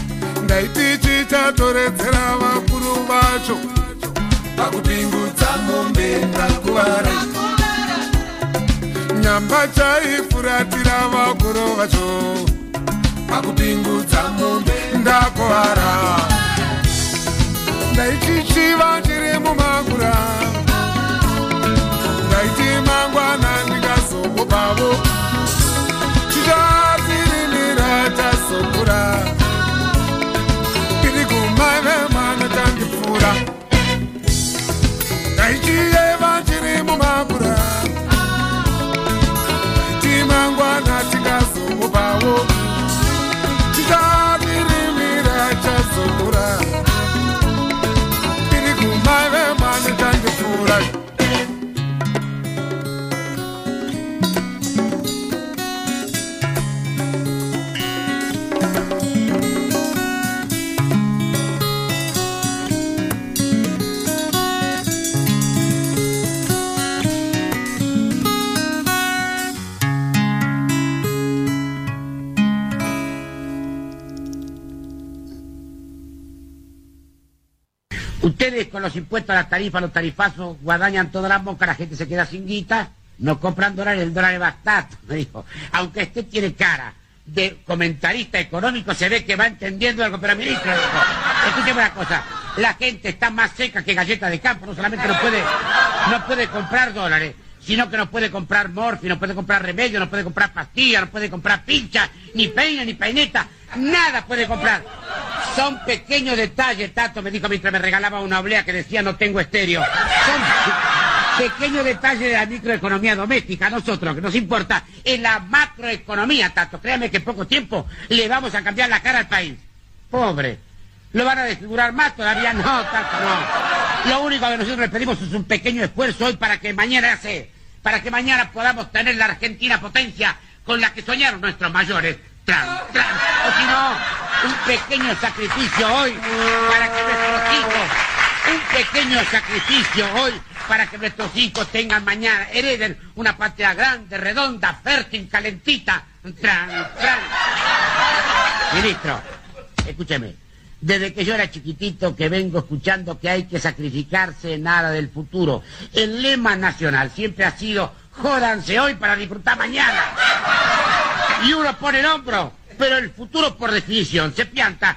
Ndaipichicha toretsera vakuru vacho pakupingudza mombe ndakuvara nyamba chaifuratira vakuru vacho pakupingudza mombe ndakuvara ndaichichiva chiri mumagura ndaiti mangwana ndikazongopavo chichadzirimira chazokura tiri kumave mwana tandipfuura ndaichiyeva chiri mumagura ndaiti mangwana tikazongopavo chichadzirimira chazokura tiri kumave mwana tandipfuura. Ustedes con los impuestos a las tarifas, los tarifazos, guadañan todas las moscas, la gente se queda sin guita, no compran dólares, el dólar es bastante, me dijo. Aunque usted tiene cara de comentarista económico, se ve que va entendiendo algo, pero ministro, dijo, escúcheme una cosa, la gente está más seca que galleta de campo, no solamente no puede comprar dólares, sino que no puede comprar morfi, no puede comprar remedio, no puede comprar pastillas, no puede comprar pinchas, ni peine, ni peineta, nada puede comprar. Son pequeños detalles, Tato me dijo mientras me regalaba una oblea que decía no tengo estéreo. Son pequeños detalles de la microeconomía doméstica. A nosotros, que nos importa, es la macroeconomía, Tato. Créame que en poco tiempo le vamos a cambiar la cara al país. Pobre. ¿Lo van a desfigurar más? Todavía no, Tato, no. Lo único que nosotros les pedimos es un pequeño esfuerzo hoy para que mañana podamos tener la Argentina potencia con la que soñaron nuestros mayores. O si no, un pequeño sacrificio hoy para que nuestros hijos, un pequeño sacrificio hoy para que nuestros hijos tengan mañana, hereden una patria grande, redonda, fértil, calentita. Ministro, escúcheme, desde que yo era chiquitito que vengo escuchando que hay que sacrificarse nada del futuro. El lema nacional siempre ha sido jódanse hoy para disfrutar mañana. Y uno pone el hombro, pero el futuro por definición se pianta.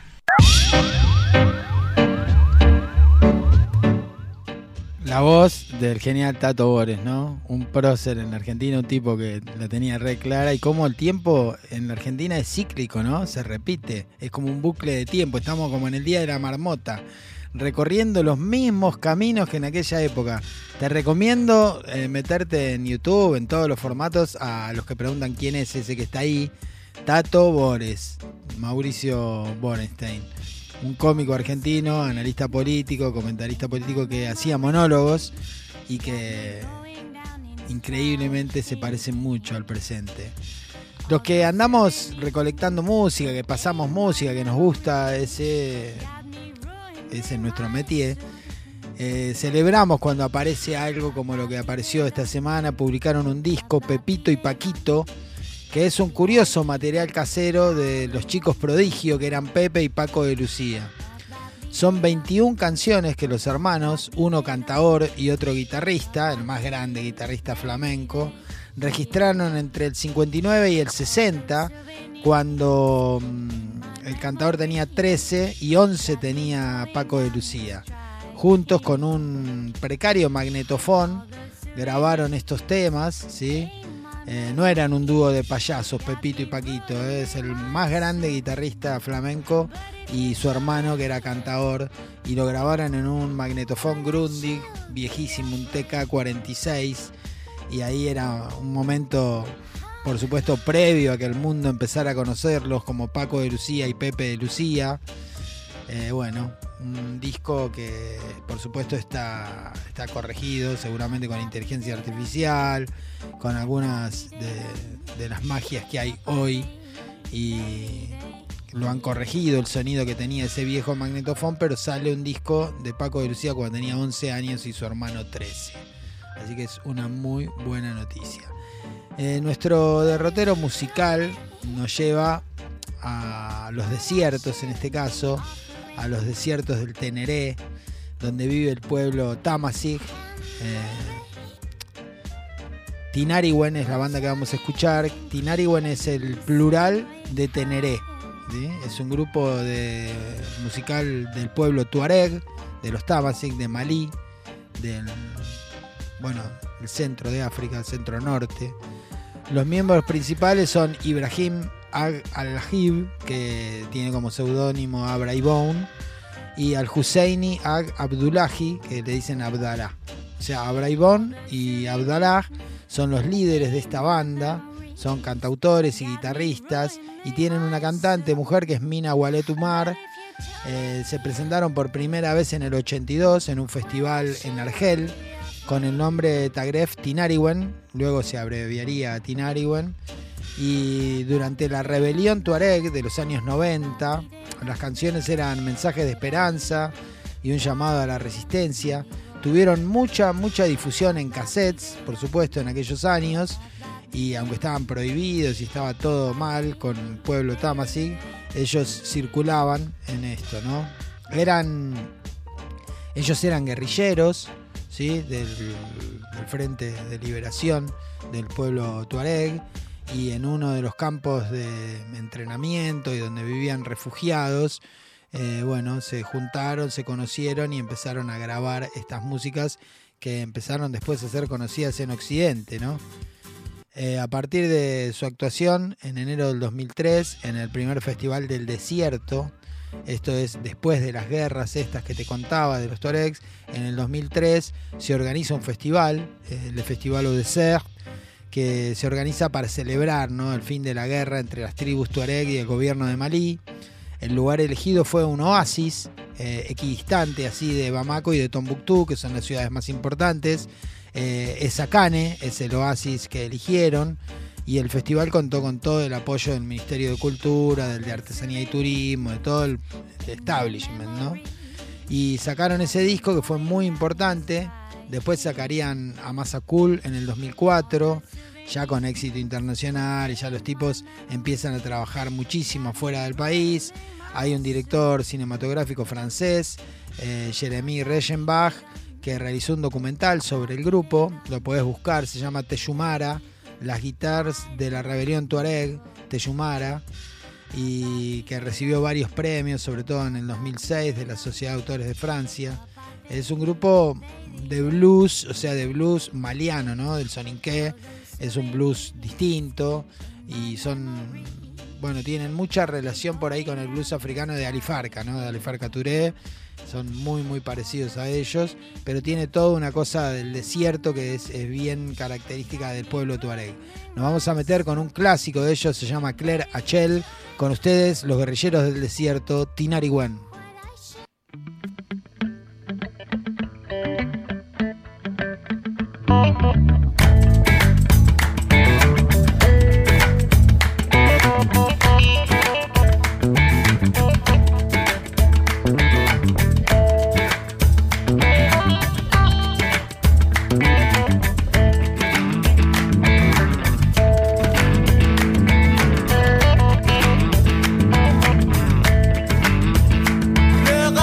La voz del genial Tato Bores, ¿no? Un prócer en la Argentina, un tipo que la tenía re clara. Y cómo el tiempo en la Argentina es cíclico, ¿no? Se repite, es como un bucle de tiempo. Estamos como en el Día de la Marmota, recorriendo los mismos caminos que en aquella época. Te recomiendo meterte en YouTube, en todos los formatos, a los que preguntan quién es ese que está ahí. Tato Bores, Mauricio Borenstein, un cómico argentino, analista político, comentarista político que hacía monólogos y que increíblemente se parecen mucho al presente. Los que andamos recolectando música, que pasamos música, que nos gusta, ese es nuestro métier. Celebramos cuando aparece algo como lo que apareció esta semana. Publicaron un disco, Pepito y Paquito, que es un curioso material casero de los chicos prodigio que eran Pepe y Paco de Lucía. Son 21 canciones que los hermanos, uno cantador y otro guitarrista, el más grande guitarrista flamenco, registraron entre el 59 y el 60, cuando el cantador tenía 13 y 11 tenía Paco de Lucía. Juntos con un precario magnetofón grabaron estos temas, ¿sí? No eran un dúo de payasos, Pepito y Paquito, es el más grande guitarrista flamenco y su hermano que era cantador, y lo grabaron en un magnetofón Grundig viejísimo, un TK-46, y ahí era un momento, por supuesto, previo a que el mundo empezara a conocerlos como Paco de Lucía y Pepe de Lucía. Un disco que por supuesto está corregido, seguramente con inteligencia artificial, con algunas de las magias que hay hoy, y lo han corregido el sonido que tenía ese viejo magnetofón, pero sale un disco de Paco de Lucía cuando tenía 11 años y su hermano 13. Así que es una muy buena noticia. Nuestro derrotero musical nos lleva a los desiertos, en este caso a los desiertos del Teneré, donde vive el pueblo Tamasig, Tinariwen es la banda que vamos a escuchar. Tinariwen es el plural de Teneré, ¿sí? Es un grupo musical del pueblo tuareg, de los Tamasik, de Malí, del centro de África, el centro norte. Los miembros principales son Ibrahim Ag Al-Hib, que tiene como seudónimo Abra Ibon, y Al-Husseini Ag Abdullahi, que le dicen Abdallah. O sea, Abra Ibon y Abdallah son los líderes de esta banda, son cantautores y guitarristas, y tienen una cantante mujer que es Mina Walet Umar. Se presentaron por primera vez en el 82 en un festival en Argel con el nombre Tagref Tinariwen, luego se abreviaría a Tinariwen, y durante la rebelión tuareg de los años 90 las canciones eran mensajes de esperanza y un llamado a la resistencia. Tuvieron mucha difusión en cassettes, por supuesto, en aquellos años, y aunque estaban prohibidos y estaba todo mal con el pueblo Tamasik, ellos circulaban en esto, ¿no? Ellos eran guerrilleros, ¿sí? del Frente de Liberación del pueblo tuareg, y en uno de los campos de entrenamiento y donde vivían refugiados, se juntaron, se conocieron y empezaron a grabar estas músicas que empezaron después a ser conocidas en Occidente, ¿no? A partir de su actuación en enero del 2003 en el primer Festival del Desierto, esto es después de las guerras estas que te contaba de los tuaregs, en el 2003 se organiza un festival, el Festival au Désert, que se organiza para celebrar, ¿no?, el fin de la guerra entre las tribus tuareg y el gobierno de Malí. El lugar elegido fue un oasis equidistante así de Bamako y de Tombuctú, que son las ciudades más importantes. Esakane es el oasis que eligieron, y el festival contó con todo el apoyo del Ministerio de Cultura, del de Artesanía y Turismo, de todo el establishment, ¿no? Y sacaron ese disco que fue muy importante. Después sacarían Amasa Cool en el 2004, ya con éxito internacional, y ya los tipos empiezan a trabajar muchísimo fuera del país. Hay un director cinematográfico francés, Jeremy Reichenbach, que realizó un documental sobre el grupo, lo podés buscar, se llama Teyumara, las guitarras de la rebelión tuareg, Teyumara, y que recibió varios premios, sobre todo en el 2006 de la Sociedad de Autores de Francia. Es un grupo de blues, o sea, de blues maliano, ¿no? Del soninké. Es un blues distinto y tienen mucha relación por ahí con el blues africano de Ali Farka, ¿no? De Ali Farka Touré. Son muy parecidos a ellos, pero tiene toda una cosa del desierto que es bien característica del pueblo tuareg. Nos vamos a meter con un clásico de ellos, se llama Claire Achel. Con ustedes, los guerrilleros del desierto, Tinariwen.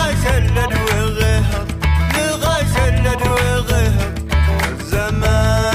زمان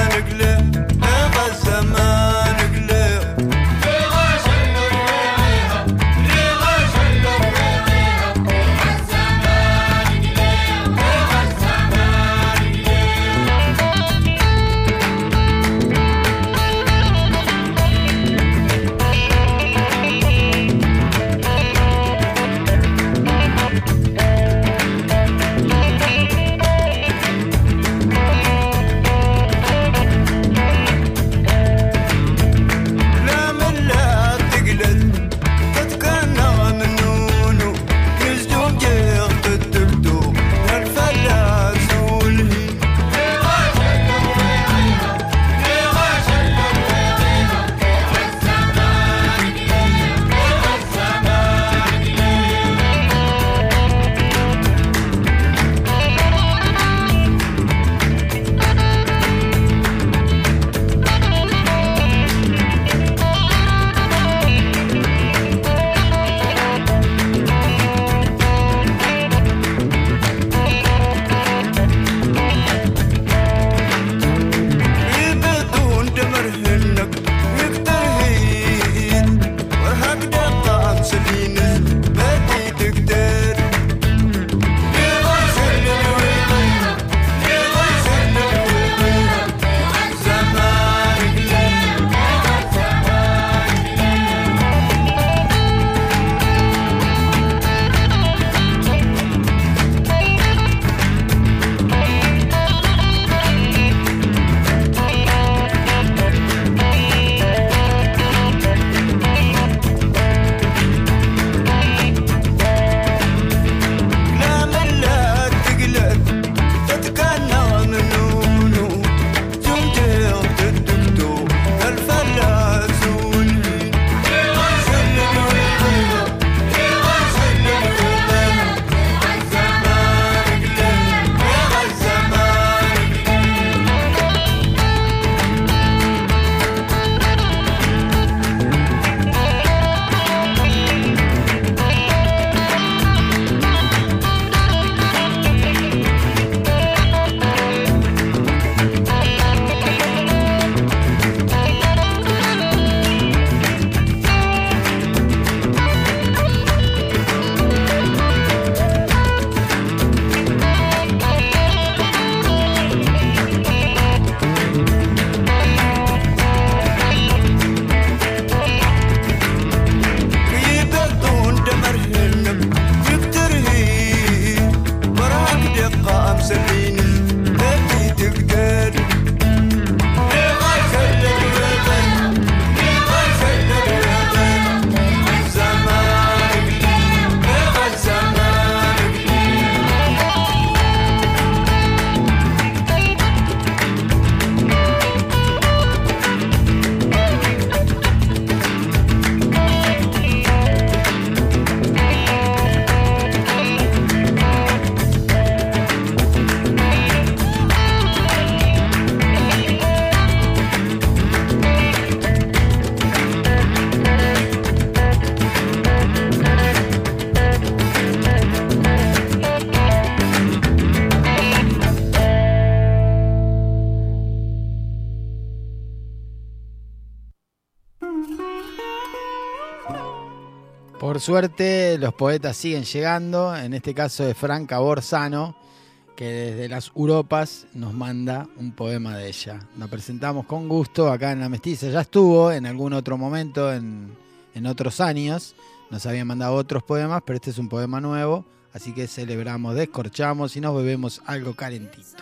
Por suerte los poetas siguen llegando, en este caso de Franca Borzano, que desde las Europas nos manda un poema de ella. Lo presentamos con gusto acá en La Mestiza, ya estuvo en algún otro momento, en otros años, nos habían mandado otros poemas, pero este es un poema nuevo, así que celebramos, descorchamos y nos bebemos algo calentito.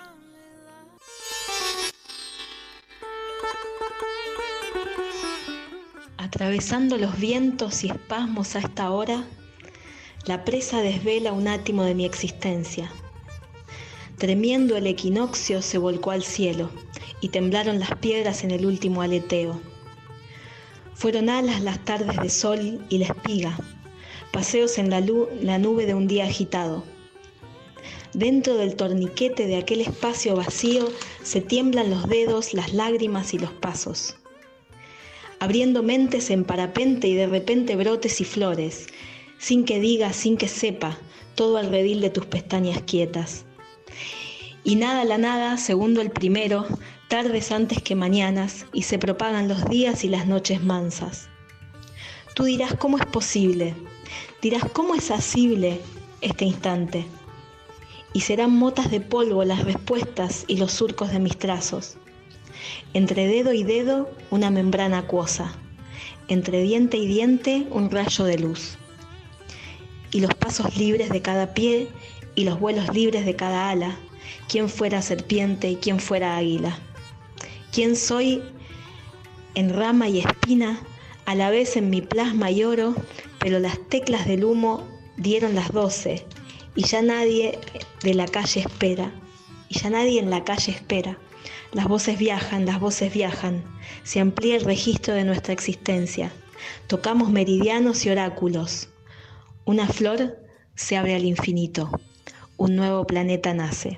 Atravesando los vientos y espasmos a esta hora, la presa desvela un átimo de mi existencia. Tremiendo el equinoccio se volcó al cielo y temblaron las piedras en el último aleteo. Fueron alas las tardes de sol y la espiga, paseos en la nube de un día agitado. Dentro del torniquete de aquel espacio vacío se tiemblan los dedos, las lágrimas y los pasos. Abriendo mentes en parapente y de repente brotes y flores, sin que diga, sin que sepa, todo al redil de tus pestañas quietas. Y nada la nada, segundo el primero, tardes antes que mañanas, y se propagan los días y las noches mansas. Tú dirás, ¿cómo es posible? Dirás, ¿cómo es asible este instante? Y serán motas de polvo las respuestas y los surcos de mis trazos. Entre dedo y dedo, una membrana acuosa. Entre diente y diente, un rayo de luz. Y los pasos libres de cada pie y los vuelos libres de cada ala. Quién fuera serpiente y quién fuera águila. Quién soy en rama y espina, a la vez en mi plasma y oro, pero las teclas del humo dieron las 12 y ya nadie de la calle espera. Y ya nadie en la calle espera. Las voces viajan, se amplía el registro de nuestra existencia. Tocamos meridianos y oráculos. Una flor se abre al infinito. Un nuevo planeta nace.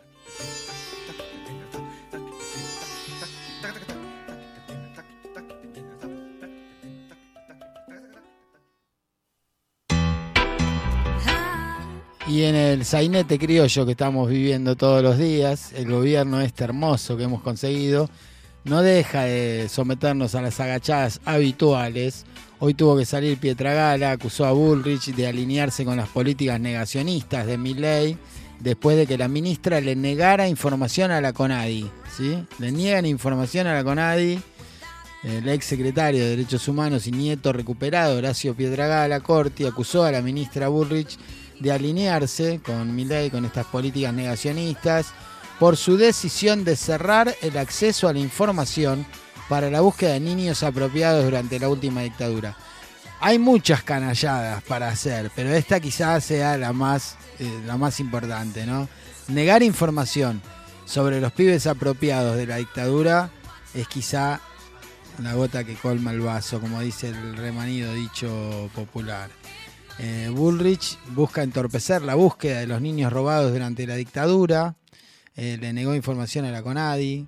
Y en el sainete criollo que estamos viviendo todos los días, el gobierno este hermoso que hemos conseguido no deja de someternos a las agachadas habituales. Hoy tuvo que salir Pietragala, acusó a Bullrich de alinearse con las políticas negacionistas de Milei después de que la ministra le negara información a la CONADI, ¿sí? Le niegan información a la CONADI. El ex secretario de Derechos Humanos y nieto recuperado, Horacio Pietragala Corti, acusó a la ministra Bullrich de alinearse con Milei, con estas políticas negacionistas, por su decisión de cerrar el acceso a la información para la búsqueda de niños apropiados durante la última dictadura. Hay muchas canalladas para hacer, pero esta quizás sea la más importante, ¿no? Negar información sobre los pibes apropiados de la dictadura es quizá la gota que colma el vaso, como dice el remanido dicho popular. Bullrich busca entorpecer la búsqueda de los niños robados durante la dictadura, le negó información a la CONADI.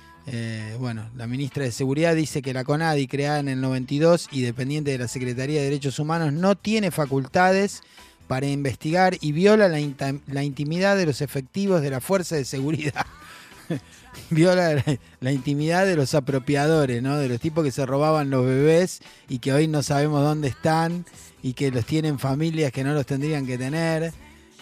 La ministra de Seguridad dice que la CONADI, creada en el 92 y dependiente de la Secretaría de Derechos Humanos, no tiene facultades para investigar y viola la intimidad de los efectivos de la Fuerza de Seguridad. Viola la intimidad de los apropiadores, ¿no? De los tipos que se robaban los bebés y que hoy no sabemos dónde están y que los tienen familias que no los tendrían que tener.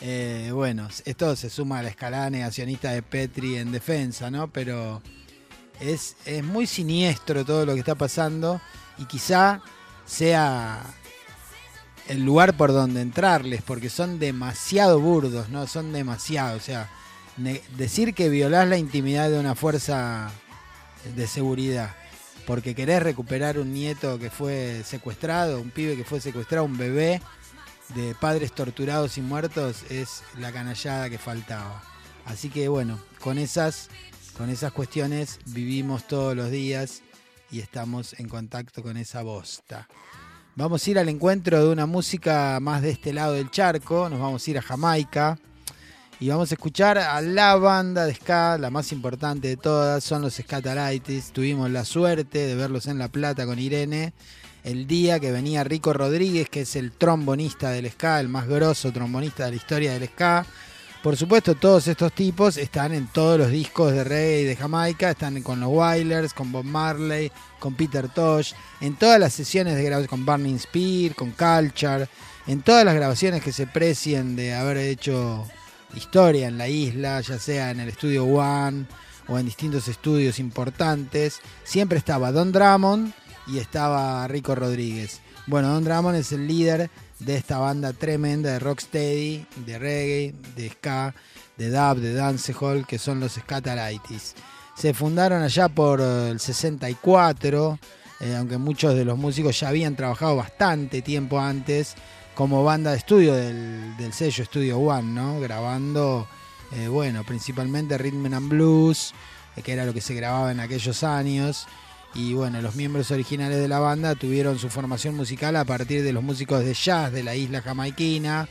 Esto se suma a la escalada negacionista de Petri en defensa, ¿no? Pero es muy siniestro todo lo que está pasando y quizá sea el lugar por donde entrarles, porque son demasiado burdos, ¿no? Son demasiado, o sea, decir que violás la intimidad de una fuerza de seguridad porque querés recuperar un nieto que fue secuestrado, un pibe que fue secuestrado, un bebé de padres torturados y muertos, es la canallada que faltaba. Así que bueno, con esas cuestiones vivimos todos los días y estamos en contacto con esa bosta. Vamos a ir al encuentro de una música más de este lado del charco, nos vamos a ir a Jamaica. Y vamos a escuchar a la banda de ska, la más importante de todas, son los Skatalites. Tuvimos la suerte de verlos en La Plata con Irene el día que venía Rico Rodríguez, que es el trombonista del ska, el más grosso trombonista de la historia del ska, Por supuesto, todos estos tipos están en todos los discos de reggae de Jamaica, están con los Wailers, con Bob Marley, con Peter Tosh, en todas las sesiones de grabación con Burning Spear, con Culture, en todas las grabaciones que se precien de haber hecho historia en la isla, ya sea en el Estudio One o en distintos estudios importantes, siempre estaba Don Drummond y estaba Rico Rodríguez. Bueno, Don Drummond es el líder de esta banda tremenda de rocksteady, de reggae, de ska, de dub, de dancehall, que son los Skatalites. Se fundaron allá por el 64, aunque muchos de los músicos ya habían trabajado bastante tiempo antes como banda de estudio del sello Studio One, ¿no? Grabando, principalmente Rhythm and Blues, que era lo que se grababa en aquellos años. Y bueno, los miembros originales de la banda tuvieron su formación musical a partir de los músicos de jazz de la isla jamaiquina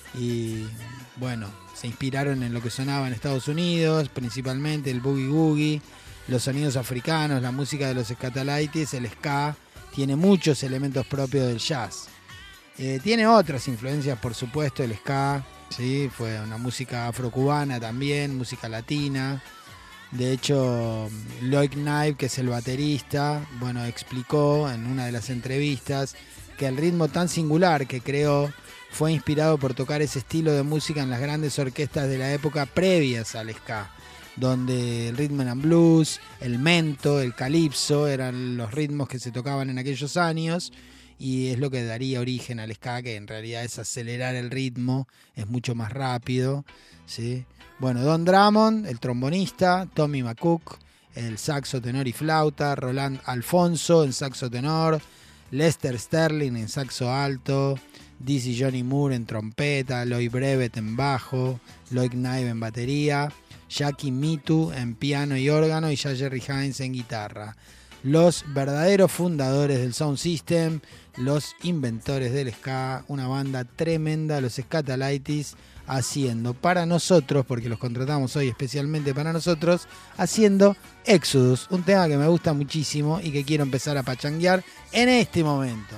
y bueno, se inspiraron en lo que sonaba en Estados Unidos, principalmente el boogie woogie, los sonidos africanos, la música de los Skatalites, el ska, tiene muchos elementos propios del jazz. Tiene otras influencias, por supuesto, el ska, ¿sí? Fue una música afrocubana también, música latina. De hecho, Lloyd Knight, que es el baterista, explicó en una de las entrevistas que el ritmo tan singular que creó fue inspirado por tocar ese estilo de música en las grandes orquestas de la época previas al ska, donde el rhythm and blues, el mento, el calipso eran los ritmos que se tocaban en aquellos años y es lo que daría origen al ska, que en realidad es acelerar el ritmo, es mucho más rápido, ¿sí? Bueno, Don Drummond, el trombonista, Tommy McCook, el saxo tenor y flauta, Roland Alfonso en saxo tenor, Lester Sterling en saxo alto, Dizzy Johnny Moore en trompeta, Lloyd Brevet en bajo, Lloyd Knight en batería, Jackie Mitu en piano y órgano y ya Jerry Hines en guitarra. Los verdaderos fundadores del Sound System, los inventores del ska, una banda tremenda, los Skatalites, haciendo para nosotros, porque los contratamos hoy especialmente para nosotros, haciendo Exodus, un tema que me gusta muchísimo y que quiero empezar a pachanguear en este momento.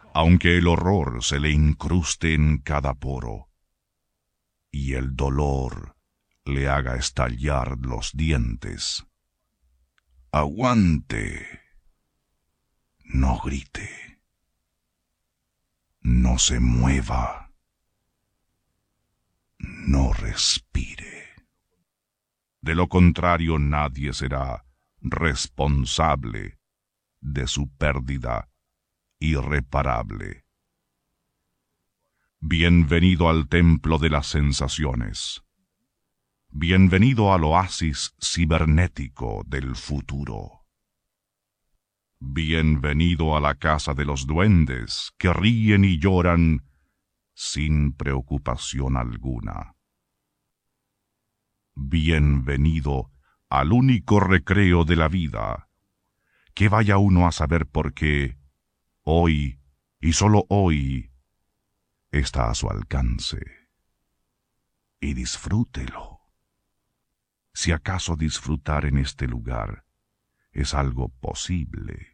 aunque el horror se le incruste en cada poro y el dolor le haga estallar los dientes. Aguante, no grite, no se mueva, no respire. De lo contrario, nadie será responsable de su pérdida irreparable. Bienvenido al templo de las sensaciones. Bienvenido al oasis cibernético del futuro. Bienvenido a la casa de los duendes que ríen y lloran sin preocupación alguna. Bienvenido al único recreo de la vida, que vaya uno a saber por qué, hoy y solo hoy, está a su alcance. Y disfrútelo. Si acaso disfrutar en este lugar es algo posible.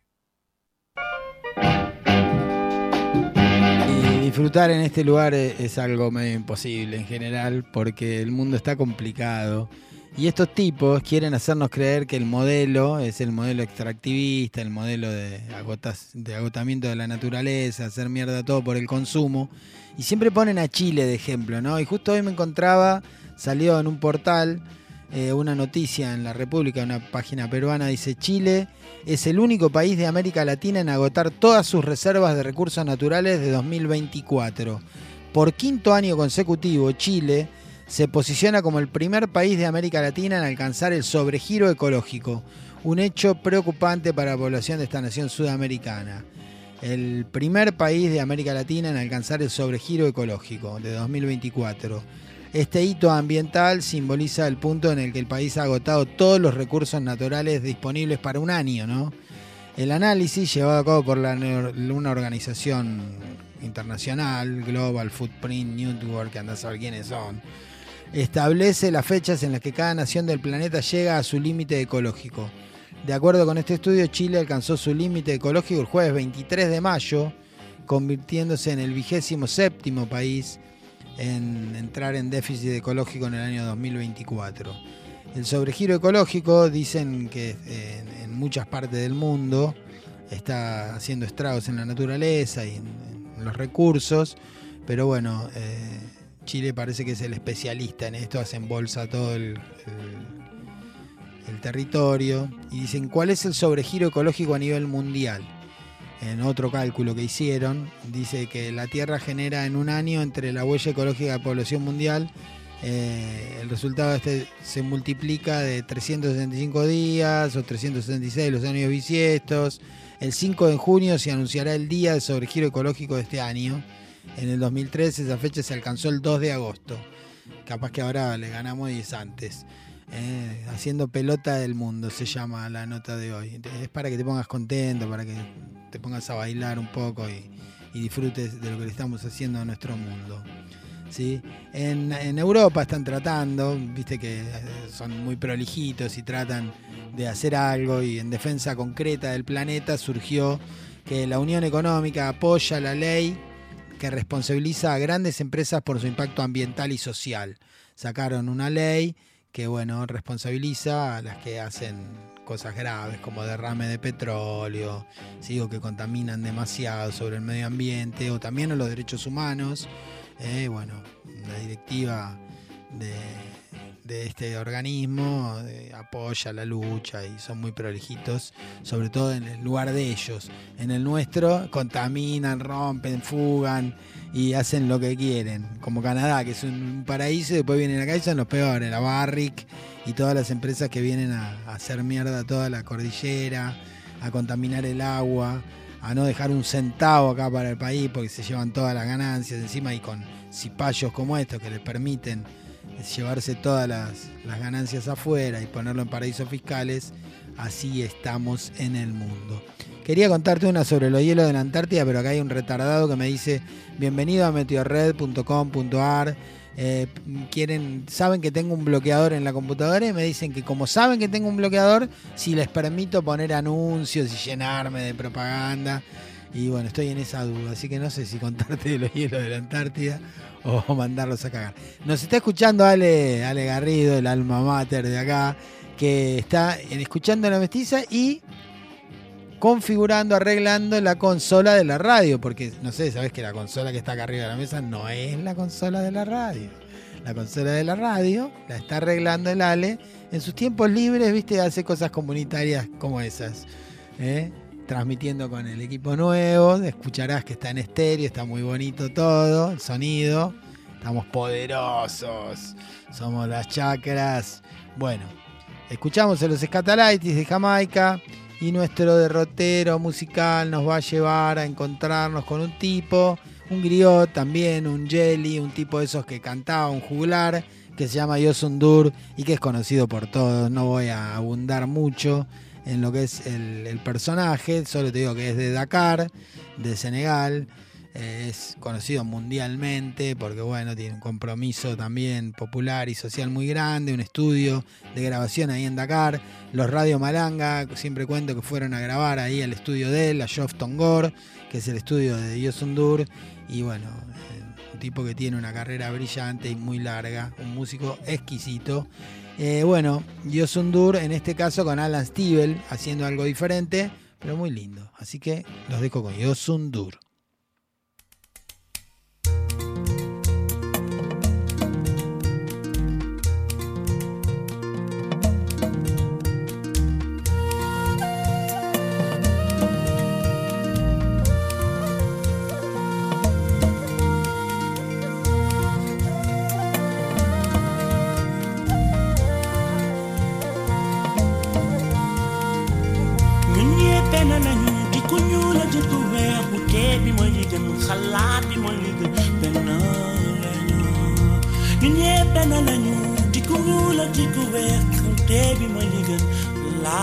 Y disfrutar en este lugar es algo medio imposible en general, porque el mundo está complicado. Y estos tipos quieren hacernos creer que el modelo es el modelo extractivista, el modelo de agotamiento de la naturaleza, hacer mierda todo por el consumo. Y siempre ponen a Chile de ejemplo, ¿no? Y justo hoy me encontraba, salió en un portal una noticia en La República, una página peruana, dice: Chile es el único país de América Latina en agotar todas sus reservas de recursos naturales de 2024. Por quinto año consecutivo, Chile se posiciona como el primer país de América Latina en alcanzar el sobregiro ecológico, un hecho preocupante para la población de esta nación sudamericana. El primer país de América Latina en alcanzar el sobregiro ecológico de 2024. Este hito ambiental simboliza el punto en el que el país ha agotado todos los recursos naturales disponibles para un año, ¿no? El análisis, llevado a cabo por una organización internacional, Global Footprint Network, que anda a saber quiénes son, establece las fechas en las que cada nación del planeta llega a su límite ecológico. De acuerdo con este estudio, Chile alcanzó su límite ecológico el jueves 23 de mayo, convirtiéndose en el 27º país en entrar en déficit ecológico en el año 2024. El sobregiro ecológico, dicen que en muchas partes del mundo está haciendo estragos en la naturaleza y en los recursos, pero bueno, Chile parece que es el especialista en esto, hacen bolsa todo el territorio, y dicen: ¿cuál es el sobregiro ecológico a nivel mundial? En otro cálculo que hicieron, dice que la Tierra genera en un año, entre la huella ecológica de la población mundial, el resultado se multiplica de 365 días o 366 los años bisiestos. El 5 de junio se anunciará el día de sobregiro ecológico de este año. En el 2013 esa fecha se alcanzó el 2 de agosto. Capaz que ahora le ganamos 10 antes. Haciendo pelota del mundo se llama la nota de hoy. Es para que te pongas contento, para que te pongas a bailar un poco y disfrutes de lo que le estamos haciendo a nuestro mundo, ¿sí? En Europa están tratando, viste que son muy prolijitos y tratan de hacer algo, y en defensa concreta del planeta surgió que la Unión Económica apoya la ley que responsabiliza a grandes empresas por su impacto ambiental y social. Sacaron una ley que, bueno, responsabiliza a las que hacen cosas graves como derrame de petróleo, ¿sí? O que contaminan demasiado sobre el medio ambiente, o también a los derechos humanos. Bueno, la directiva de este organismo apoya la lucha y son muy prolijitos, sobre todo en el lugar de ellos. En el nuestro contaminan, rompen, fugan y hacen lo que quieren, como Canadá, que es un paraíso, y después vienen acá y son los peores, la Barrick y todas las empresas que vienen a hacer mierda toda la cordillera, a contaminar el agua, a no dejar un centavo acá para el país porque se llevan todas las ganancias encima, y con cipayos como estos que les permiten llevarse todas las ganancias afuera y ponerlo en paraísos fiscales. Así estamos en el mundo. Quería contarte una sobre los hielos de la Antártida, pero acá hay un retardado que me dice: bienvenido a meteorred.com.ar. Saben que tengo un bloqueador en la computadora, y me dicen que como saben que tengo un bloqueador, si les permito poner anuncios y llenarme de propaganda. Y bueno, estoy en esa duda, así que no sé si contarte de los hielos de la Antártida o mandarlos a cagar. Nos está escuchando Ale Garrido, el alma mater de acá, que está escuchando La Mestiza y configurando, arreglando la consola de la radio, porque no sé, sabes que la consola que está acá arriba de la mesa no es la consola de la radio. La consola de la radio la está arreglando el Ale en sus tiempos libres, viste, hace cosas comunitarias como esas, transmitiendo con el equipo nuevo. Escucharás que está en estéreo, está muy bonito todo, el sonido, estamos poderosos, somos las chakras. Bueno, escuchamos a los Scatalites de Jamaica y nuestro derrotero musical nos va a llevar a encontrarnos con un tipo, un griot también, un jelly, un tipo de esos que cantaba, un juglar, que se llama Youssou N'Dour y que es conocido por todos. No voy a abundar mucho en lo que es el personaje, solo te digo que es de Dakar, de Senegal. Es conocido mundialmente porque bueno, tiene un compromiso también popular y social muy grande, un estudio de grabación ahí en Dakar. Los Radio Malanga, siempre cuento que fueron a grabar ahí al estudio de él, a Yoff Tongor, que es el estudio de Youssou N'Dour. Y bueno, un tipo que tiene una carrera brillante y muy larga, un músico exquisito. Bueno, Youssou N'Dour en este caso con Alan Stivell haciendo algo diferente, pero muy lindo. Así que los dejo con Youssou N'Dour. xalaat bi mooy li gën benn lañu ñun ñëpp benn lañu di ku ñuul ak di ku weex te bi mooy li gën la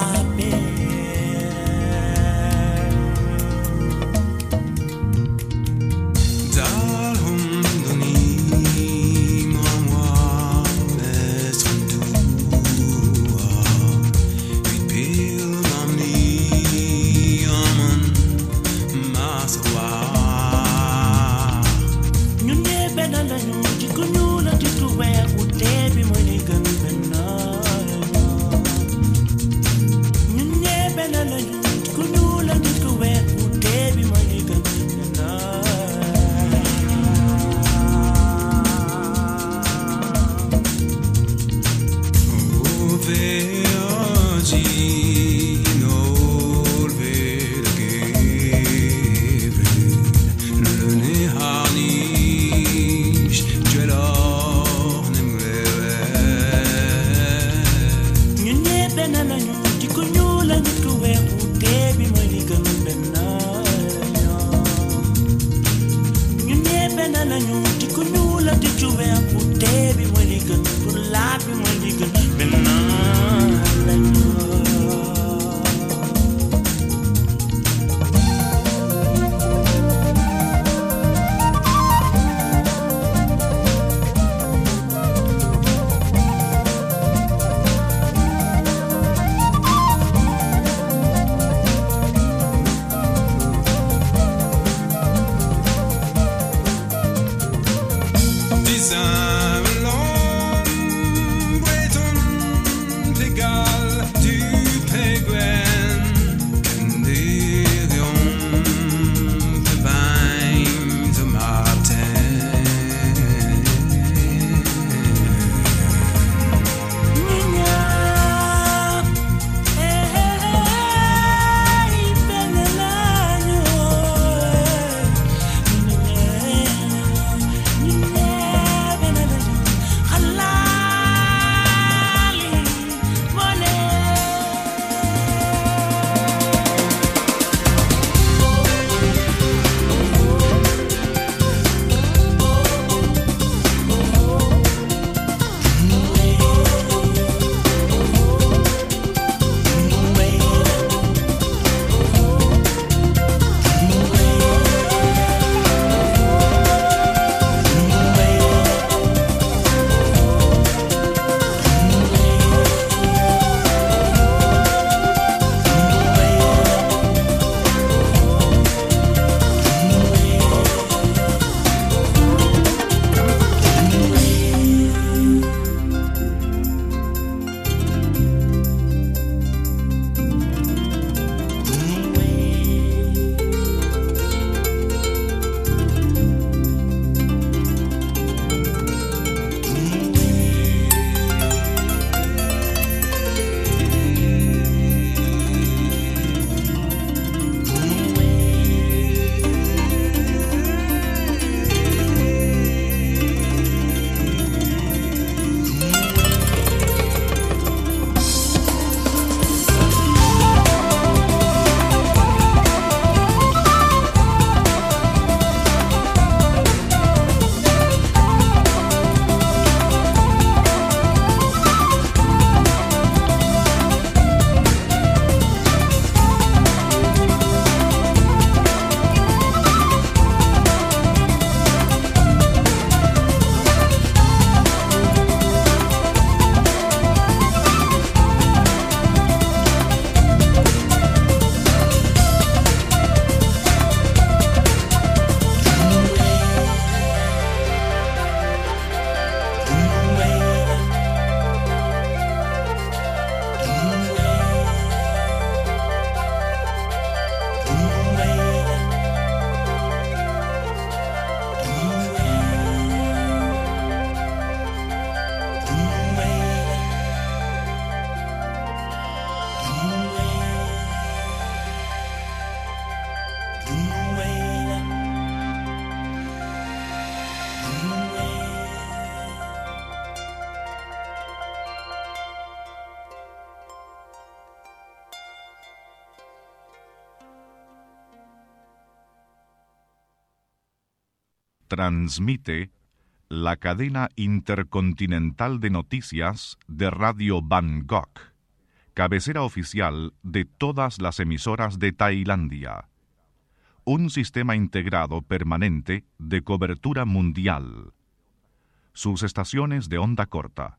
transmite la cadena intercontinental de noticias de Radio Bangkok, cabecera oficial de todas las emisoras de Tailandia. Un sistema integrado permanente de cobertura mundial. Sus estaciones de onda corta: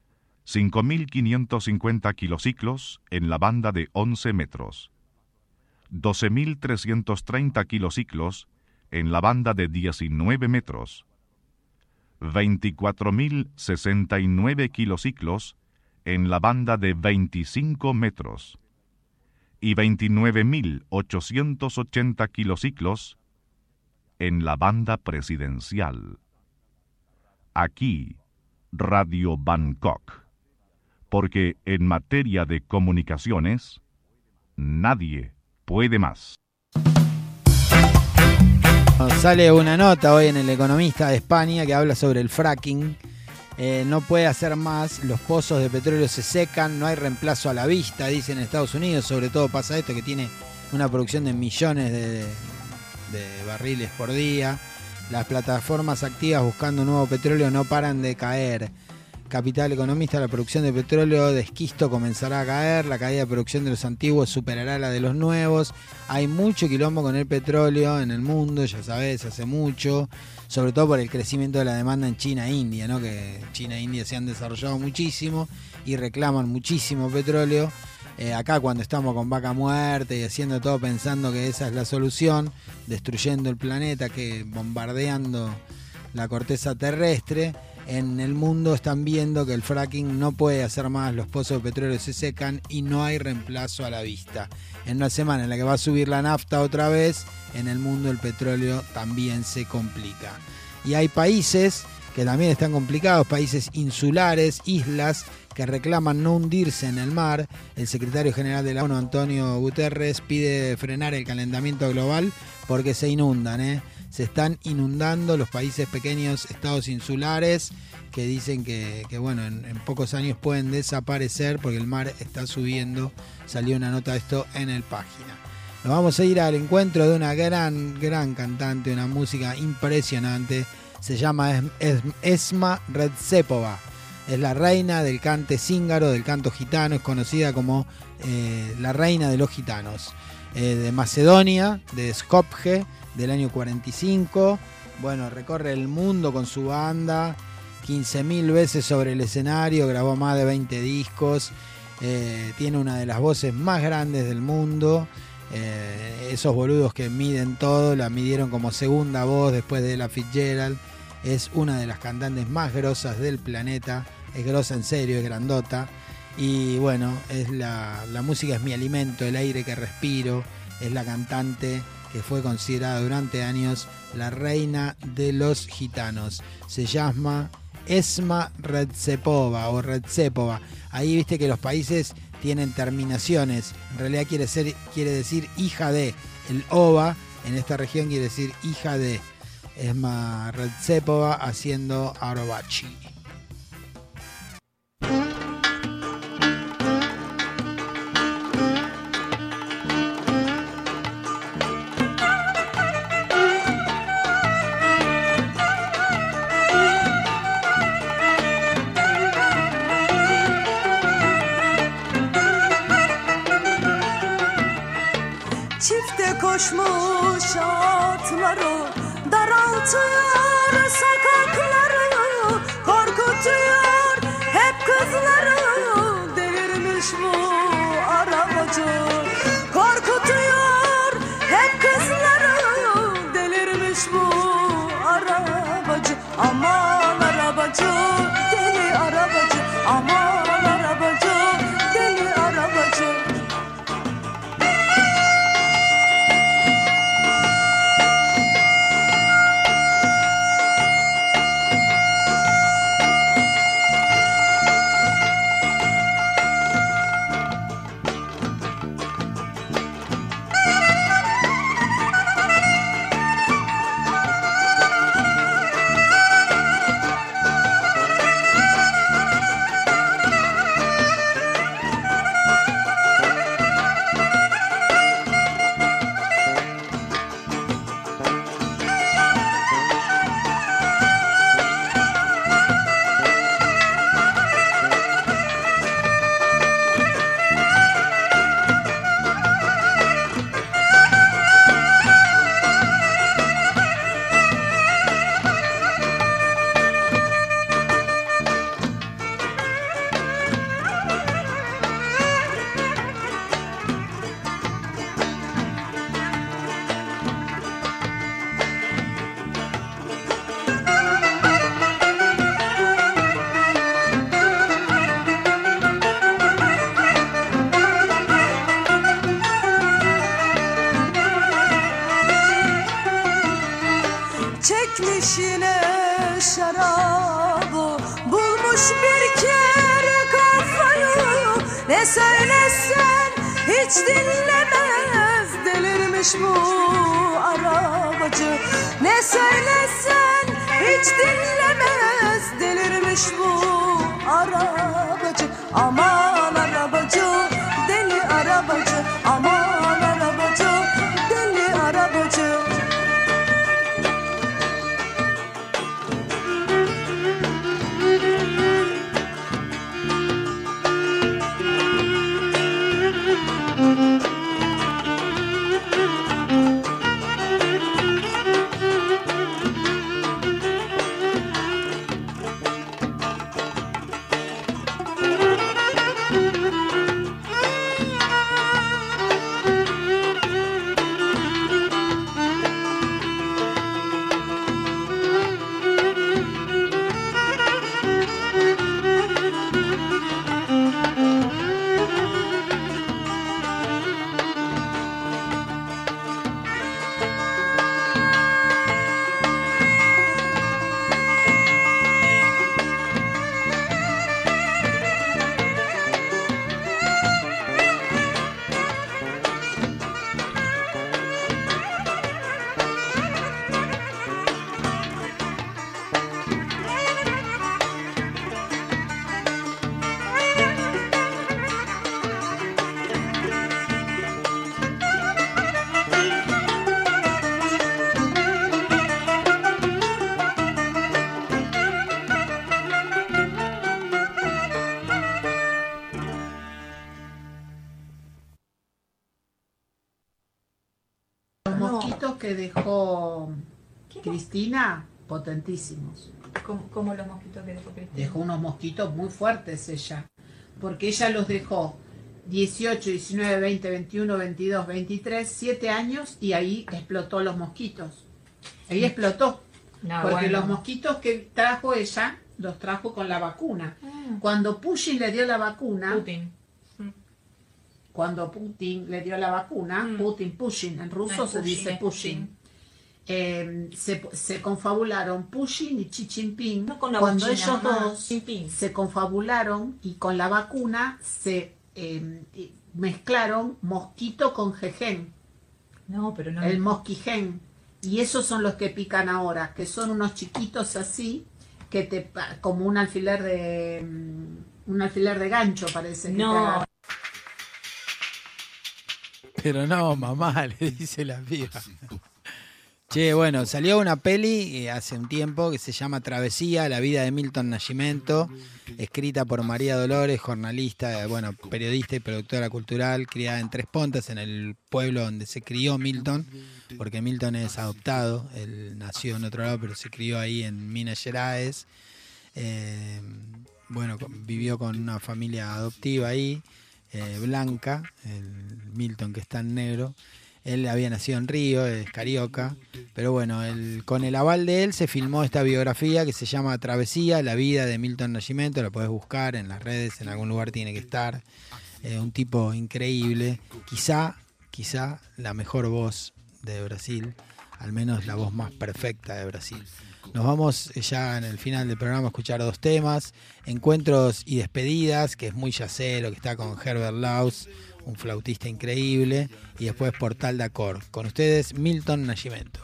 5.550 kilociclos en la banda de 11 metros, 12.330 kilociclos en la banda de 19 metros, 24.069 kilociclos en la banda de 25 metros y 29.880 kilociclos en la banda presidencial. Aquí, Radio Bangkok, porque en materia de comunicaciones, nadie puede más. Sale una nota hoy en El Economista de España que habla sobre el fracking. No puede hacer más, los pozos de petróleo se secan, no hay reemplazo a la vista, dicen en Estados Unidos. Sobre todo pasa esto, que tiene una producción de millones de barriles por día. Las plataformas activas buscando nuevo petróleo no paran de caer. Capital Economista: la producción de petróleo de esquisto comenzará a caer, la caída de producción de los antiguos superará la de los nuevos. Hay mucho quilombo con el petróleo en el mundo, ya sabes, hace mucho, sobre todo por el crecimiento de la demanda en China e India, ¿no? Que China e India se han desarrollado muchísimo y reclaman muchísimo petróleo. Acá, cuando estamos con vaca muerta y haciendo todo pensando que esa es la solución, destruyendo el planeta, que bombardeando la corteza terrestre, en el mundo están viendo que el fracking no puede hacer más, los pozos de petróleo se secan y no hay reemplazo a la vista. En una semana en la que va a subir la nafta otra vez, en el mundo el petróleo también se complica. Y hay países que también están complicados, países insulares, islas, que reclaman no hundirse en el mar. El secretario general de la ONU, Antonio Guterres, pide frenar el calentamiento global porque se inundan, Se están inundando los países pequeños, estados insulares, que dicen que bueno, en pocos años pueden desaparecer porque el mar está subiendo. Salió una nota de esto en el Página. Nos vamos a ir al encuentro de una gran cantante, una música impresionante. Se llama Esma Redzepova. Es la reina del cante cíngaro, del canto gitano. Es conocida como la reina de los gitanos. De Macedonia, de Skopje, del año 45. Bueno, recorre el mundo con su banda, 15.000 veces sobre el escenario, grabó más de 20 discos, tiene una de las voces más grandes del mundo. Esos boludos que miden todo, la midieron como segunda voz después de Ella Fitzgerald. Es una de las cantantes más grosas del planeta, es grosa en serio, es grandota. Y bueno, es la música es mi alimento, el aire que respiro. Es la cantante que fue considerada durante años la reina de los gitanos. Se llama Esma Redzepova o Redzepova. Ahí viste que los países tienen terminaciones. En realidad quiere decir hija de. El ova en esta región quiere decir hija de. Esma Redzepova haciendo Arobachi. Koşmuş atları daraltıyor sokakları, korkutuyor hep kızları. Delirmiş bu arabacı, korkutuyor hep kızları. Delirmiş bu arabacı, aman arabacı, deli arabacı, aman arabacı, deli arabacı. yine şarabı. Bulmuş bir kere kafayı, ne söylesen hiç dinlemez. Delirmiş bu arabacı, ne söylesen hiç dinlemez. Delirmiş bu arabacı. Aman arabacı, deli arabacı. Aman arabacı, deli arabacı. Que dejó Cristina, potentísimos. ¿Cómo los mosquitos que dejó Cristina? Dejó unos mosquitos muy fuertes ella, porque ella los dejó 18, 19, 20, 21, 22, 23, 7 años y ahí explotó los mosquitos. Ahí explotó. No, porque bueno. los mosquitos que trajo ella, los trajo con la vacuna. Cuando Putin le dio la vacuna... Cuando Putin le dio la vacuna, Putin, en ruso se dice Putin. Se confabularon Putin y Xi Jinping. Cuando ellos dos se confabularon y con la vacuna se mezclaron mosquito con jejen. No, pero no. El mosquigen. Y esos son los que pican ahora, que son unos chiquitos así, que te como un alfiler de gancho parece. No. Pero no, mamá, le dice la piba. Che, bueno, salió una peli hace un tiempo que se llama Travesía, la vida de Milton Nascimento, escrita por María Dolores, jornalista, bueno, periodista y productora cultural, criada en Tres Pontas, en el pueblo donde se crió Milton, porque Milton es adoptado, él nació en otro lado, pero se crió ahí en Minas Gerais. Bueno, vivió con una familia adoptiva ahí. Blanca, el Milton que está en negro. Él había nacido en Río, es carioca, pero bueno, con el aval de él se filmó esta biografía que se llama Travesía, la vida de Milton Nascimento. La podés buscar en las redes, en algún lugar tiene que estar. Un tipo increíble, quizá la mejor voz de Brasil, al menos la voz más perfecta de Brasil. Nos vamos ya en el final del programa a escuchar 2 temas: Encuentros y Despedidas, que es muy yacero, que está con Herbert Laus, un flautista increíble, y después Portal de Accord. Con ustedes, Milton Nascimento.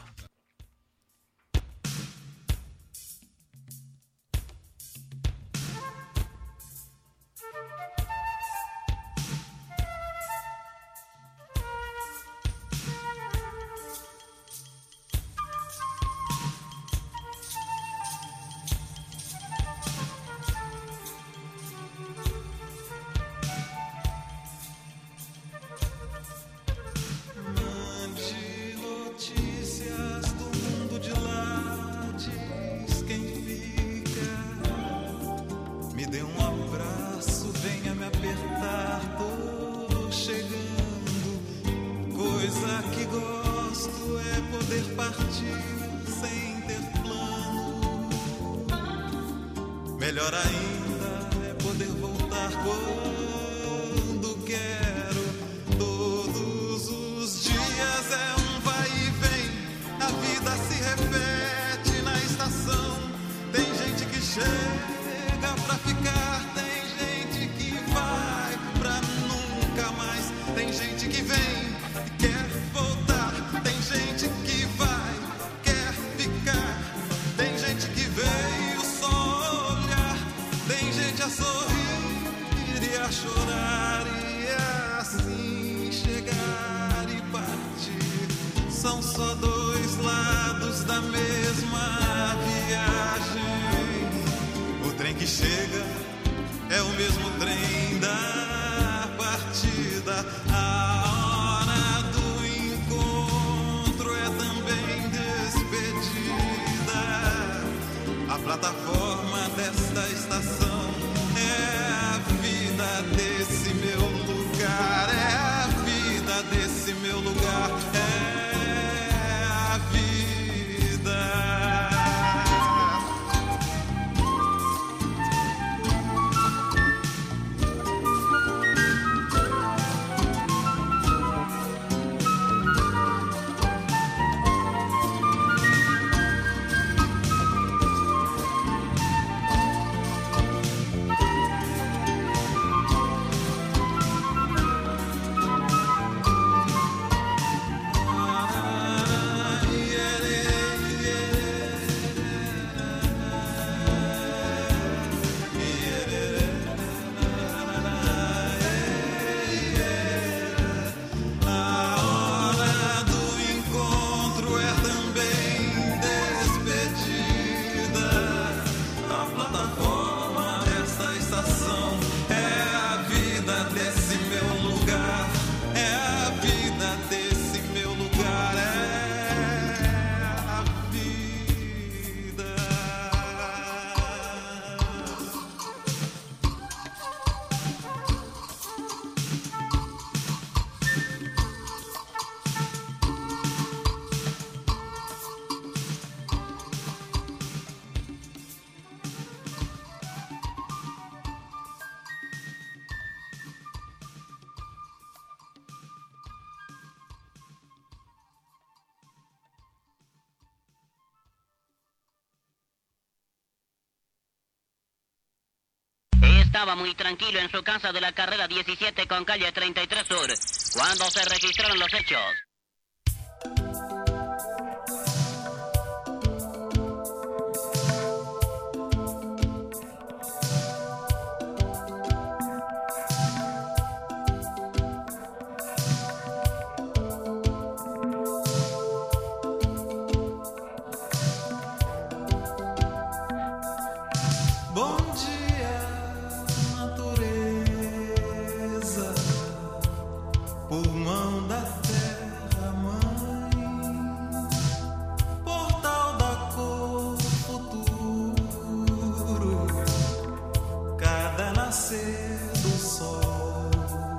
Melhor ainda é poder voltar quando quero. Todos os dias é um vai e vem. A vida se repete na estação a chorar e assim chegar e partir. São só dois lados da mesma viagem. O trem que chega é o mesmo trem da partida. A hora do encontro é também despedida. A plataforma desta estação é a vida desse meu lugar. É a vida desse meu lugar. É a vida. Estaba muy tranquilo en su casa de la carrera 17 con calle 33 Sur, cuando se registraron los hechos. Bom dia, natureza, pulmão da terra mãe, portal da cor futuro, cada nascer do sol,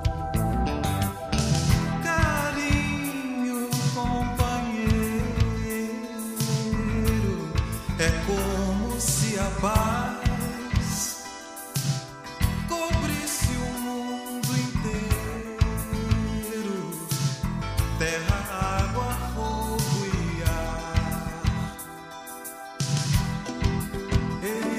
carinho companheiro, é como se a paz cobrisse o mundo inteiro, terra, água, fogo e ar. Ei, ei,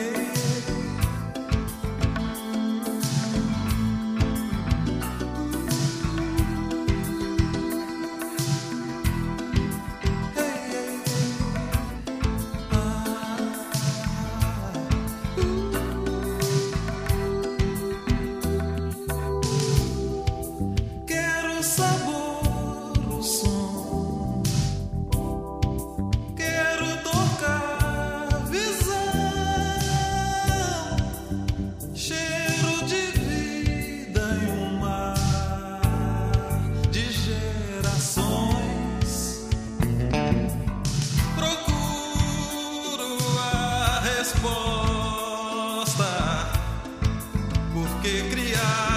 quero o sabor, o som, quero tocar, visão, cheiro de vida e um mar de gerações. Procuro a resposta, porque criar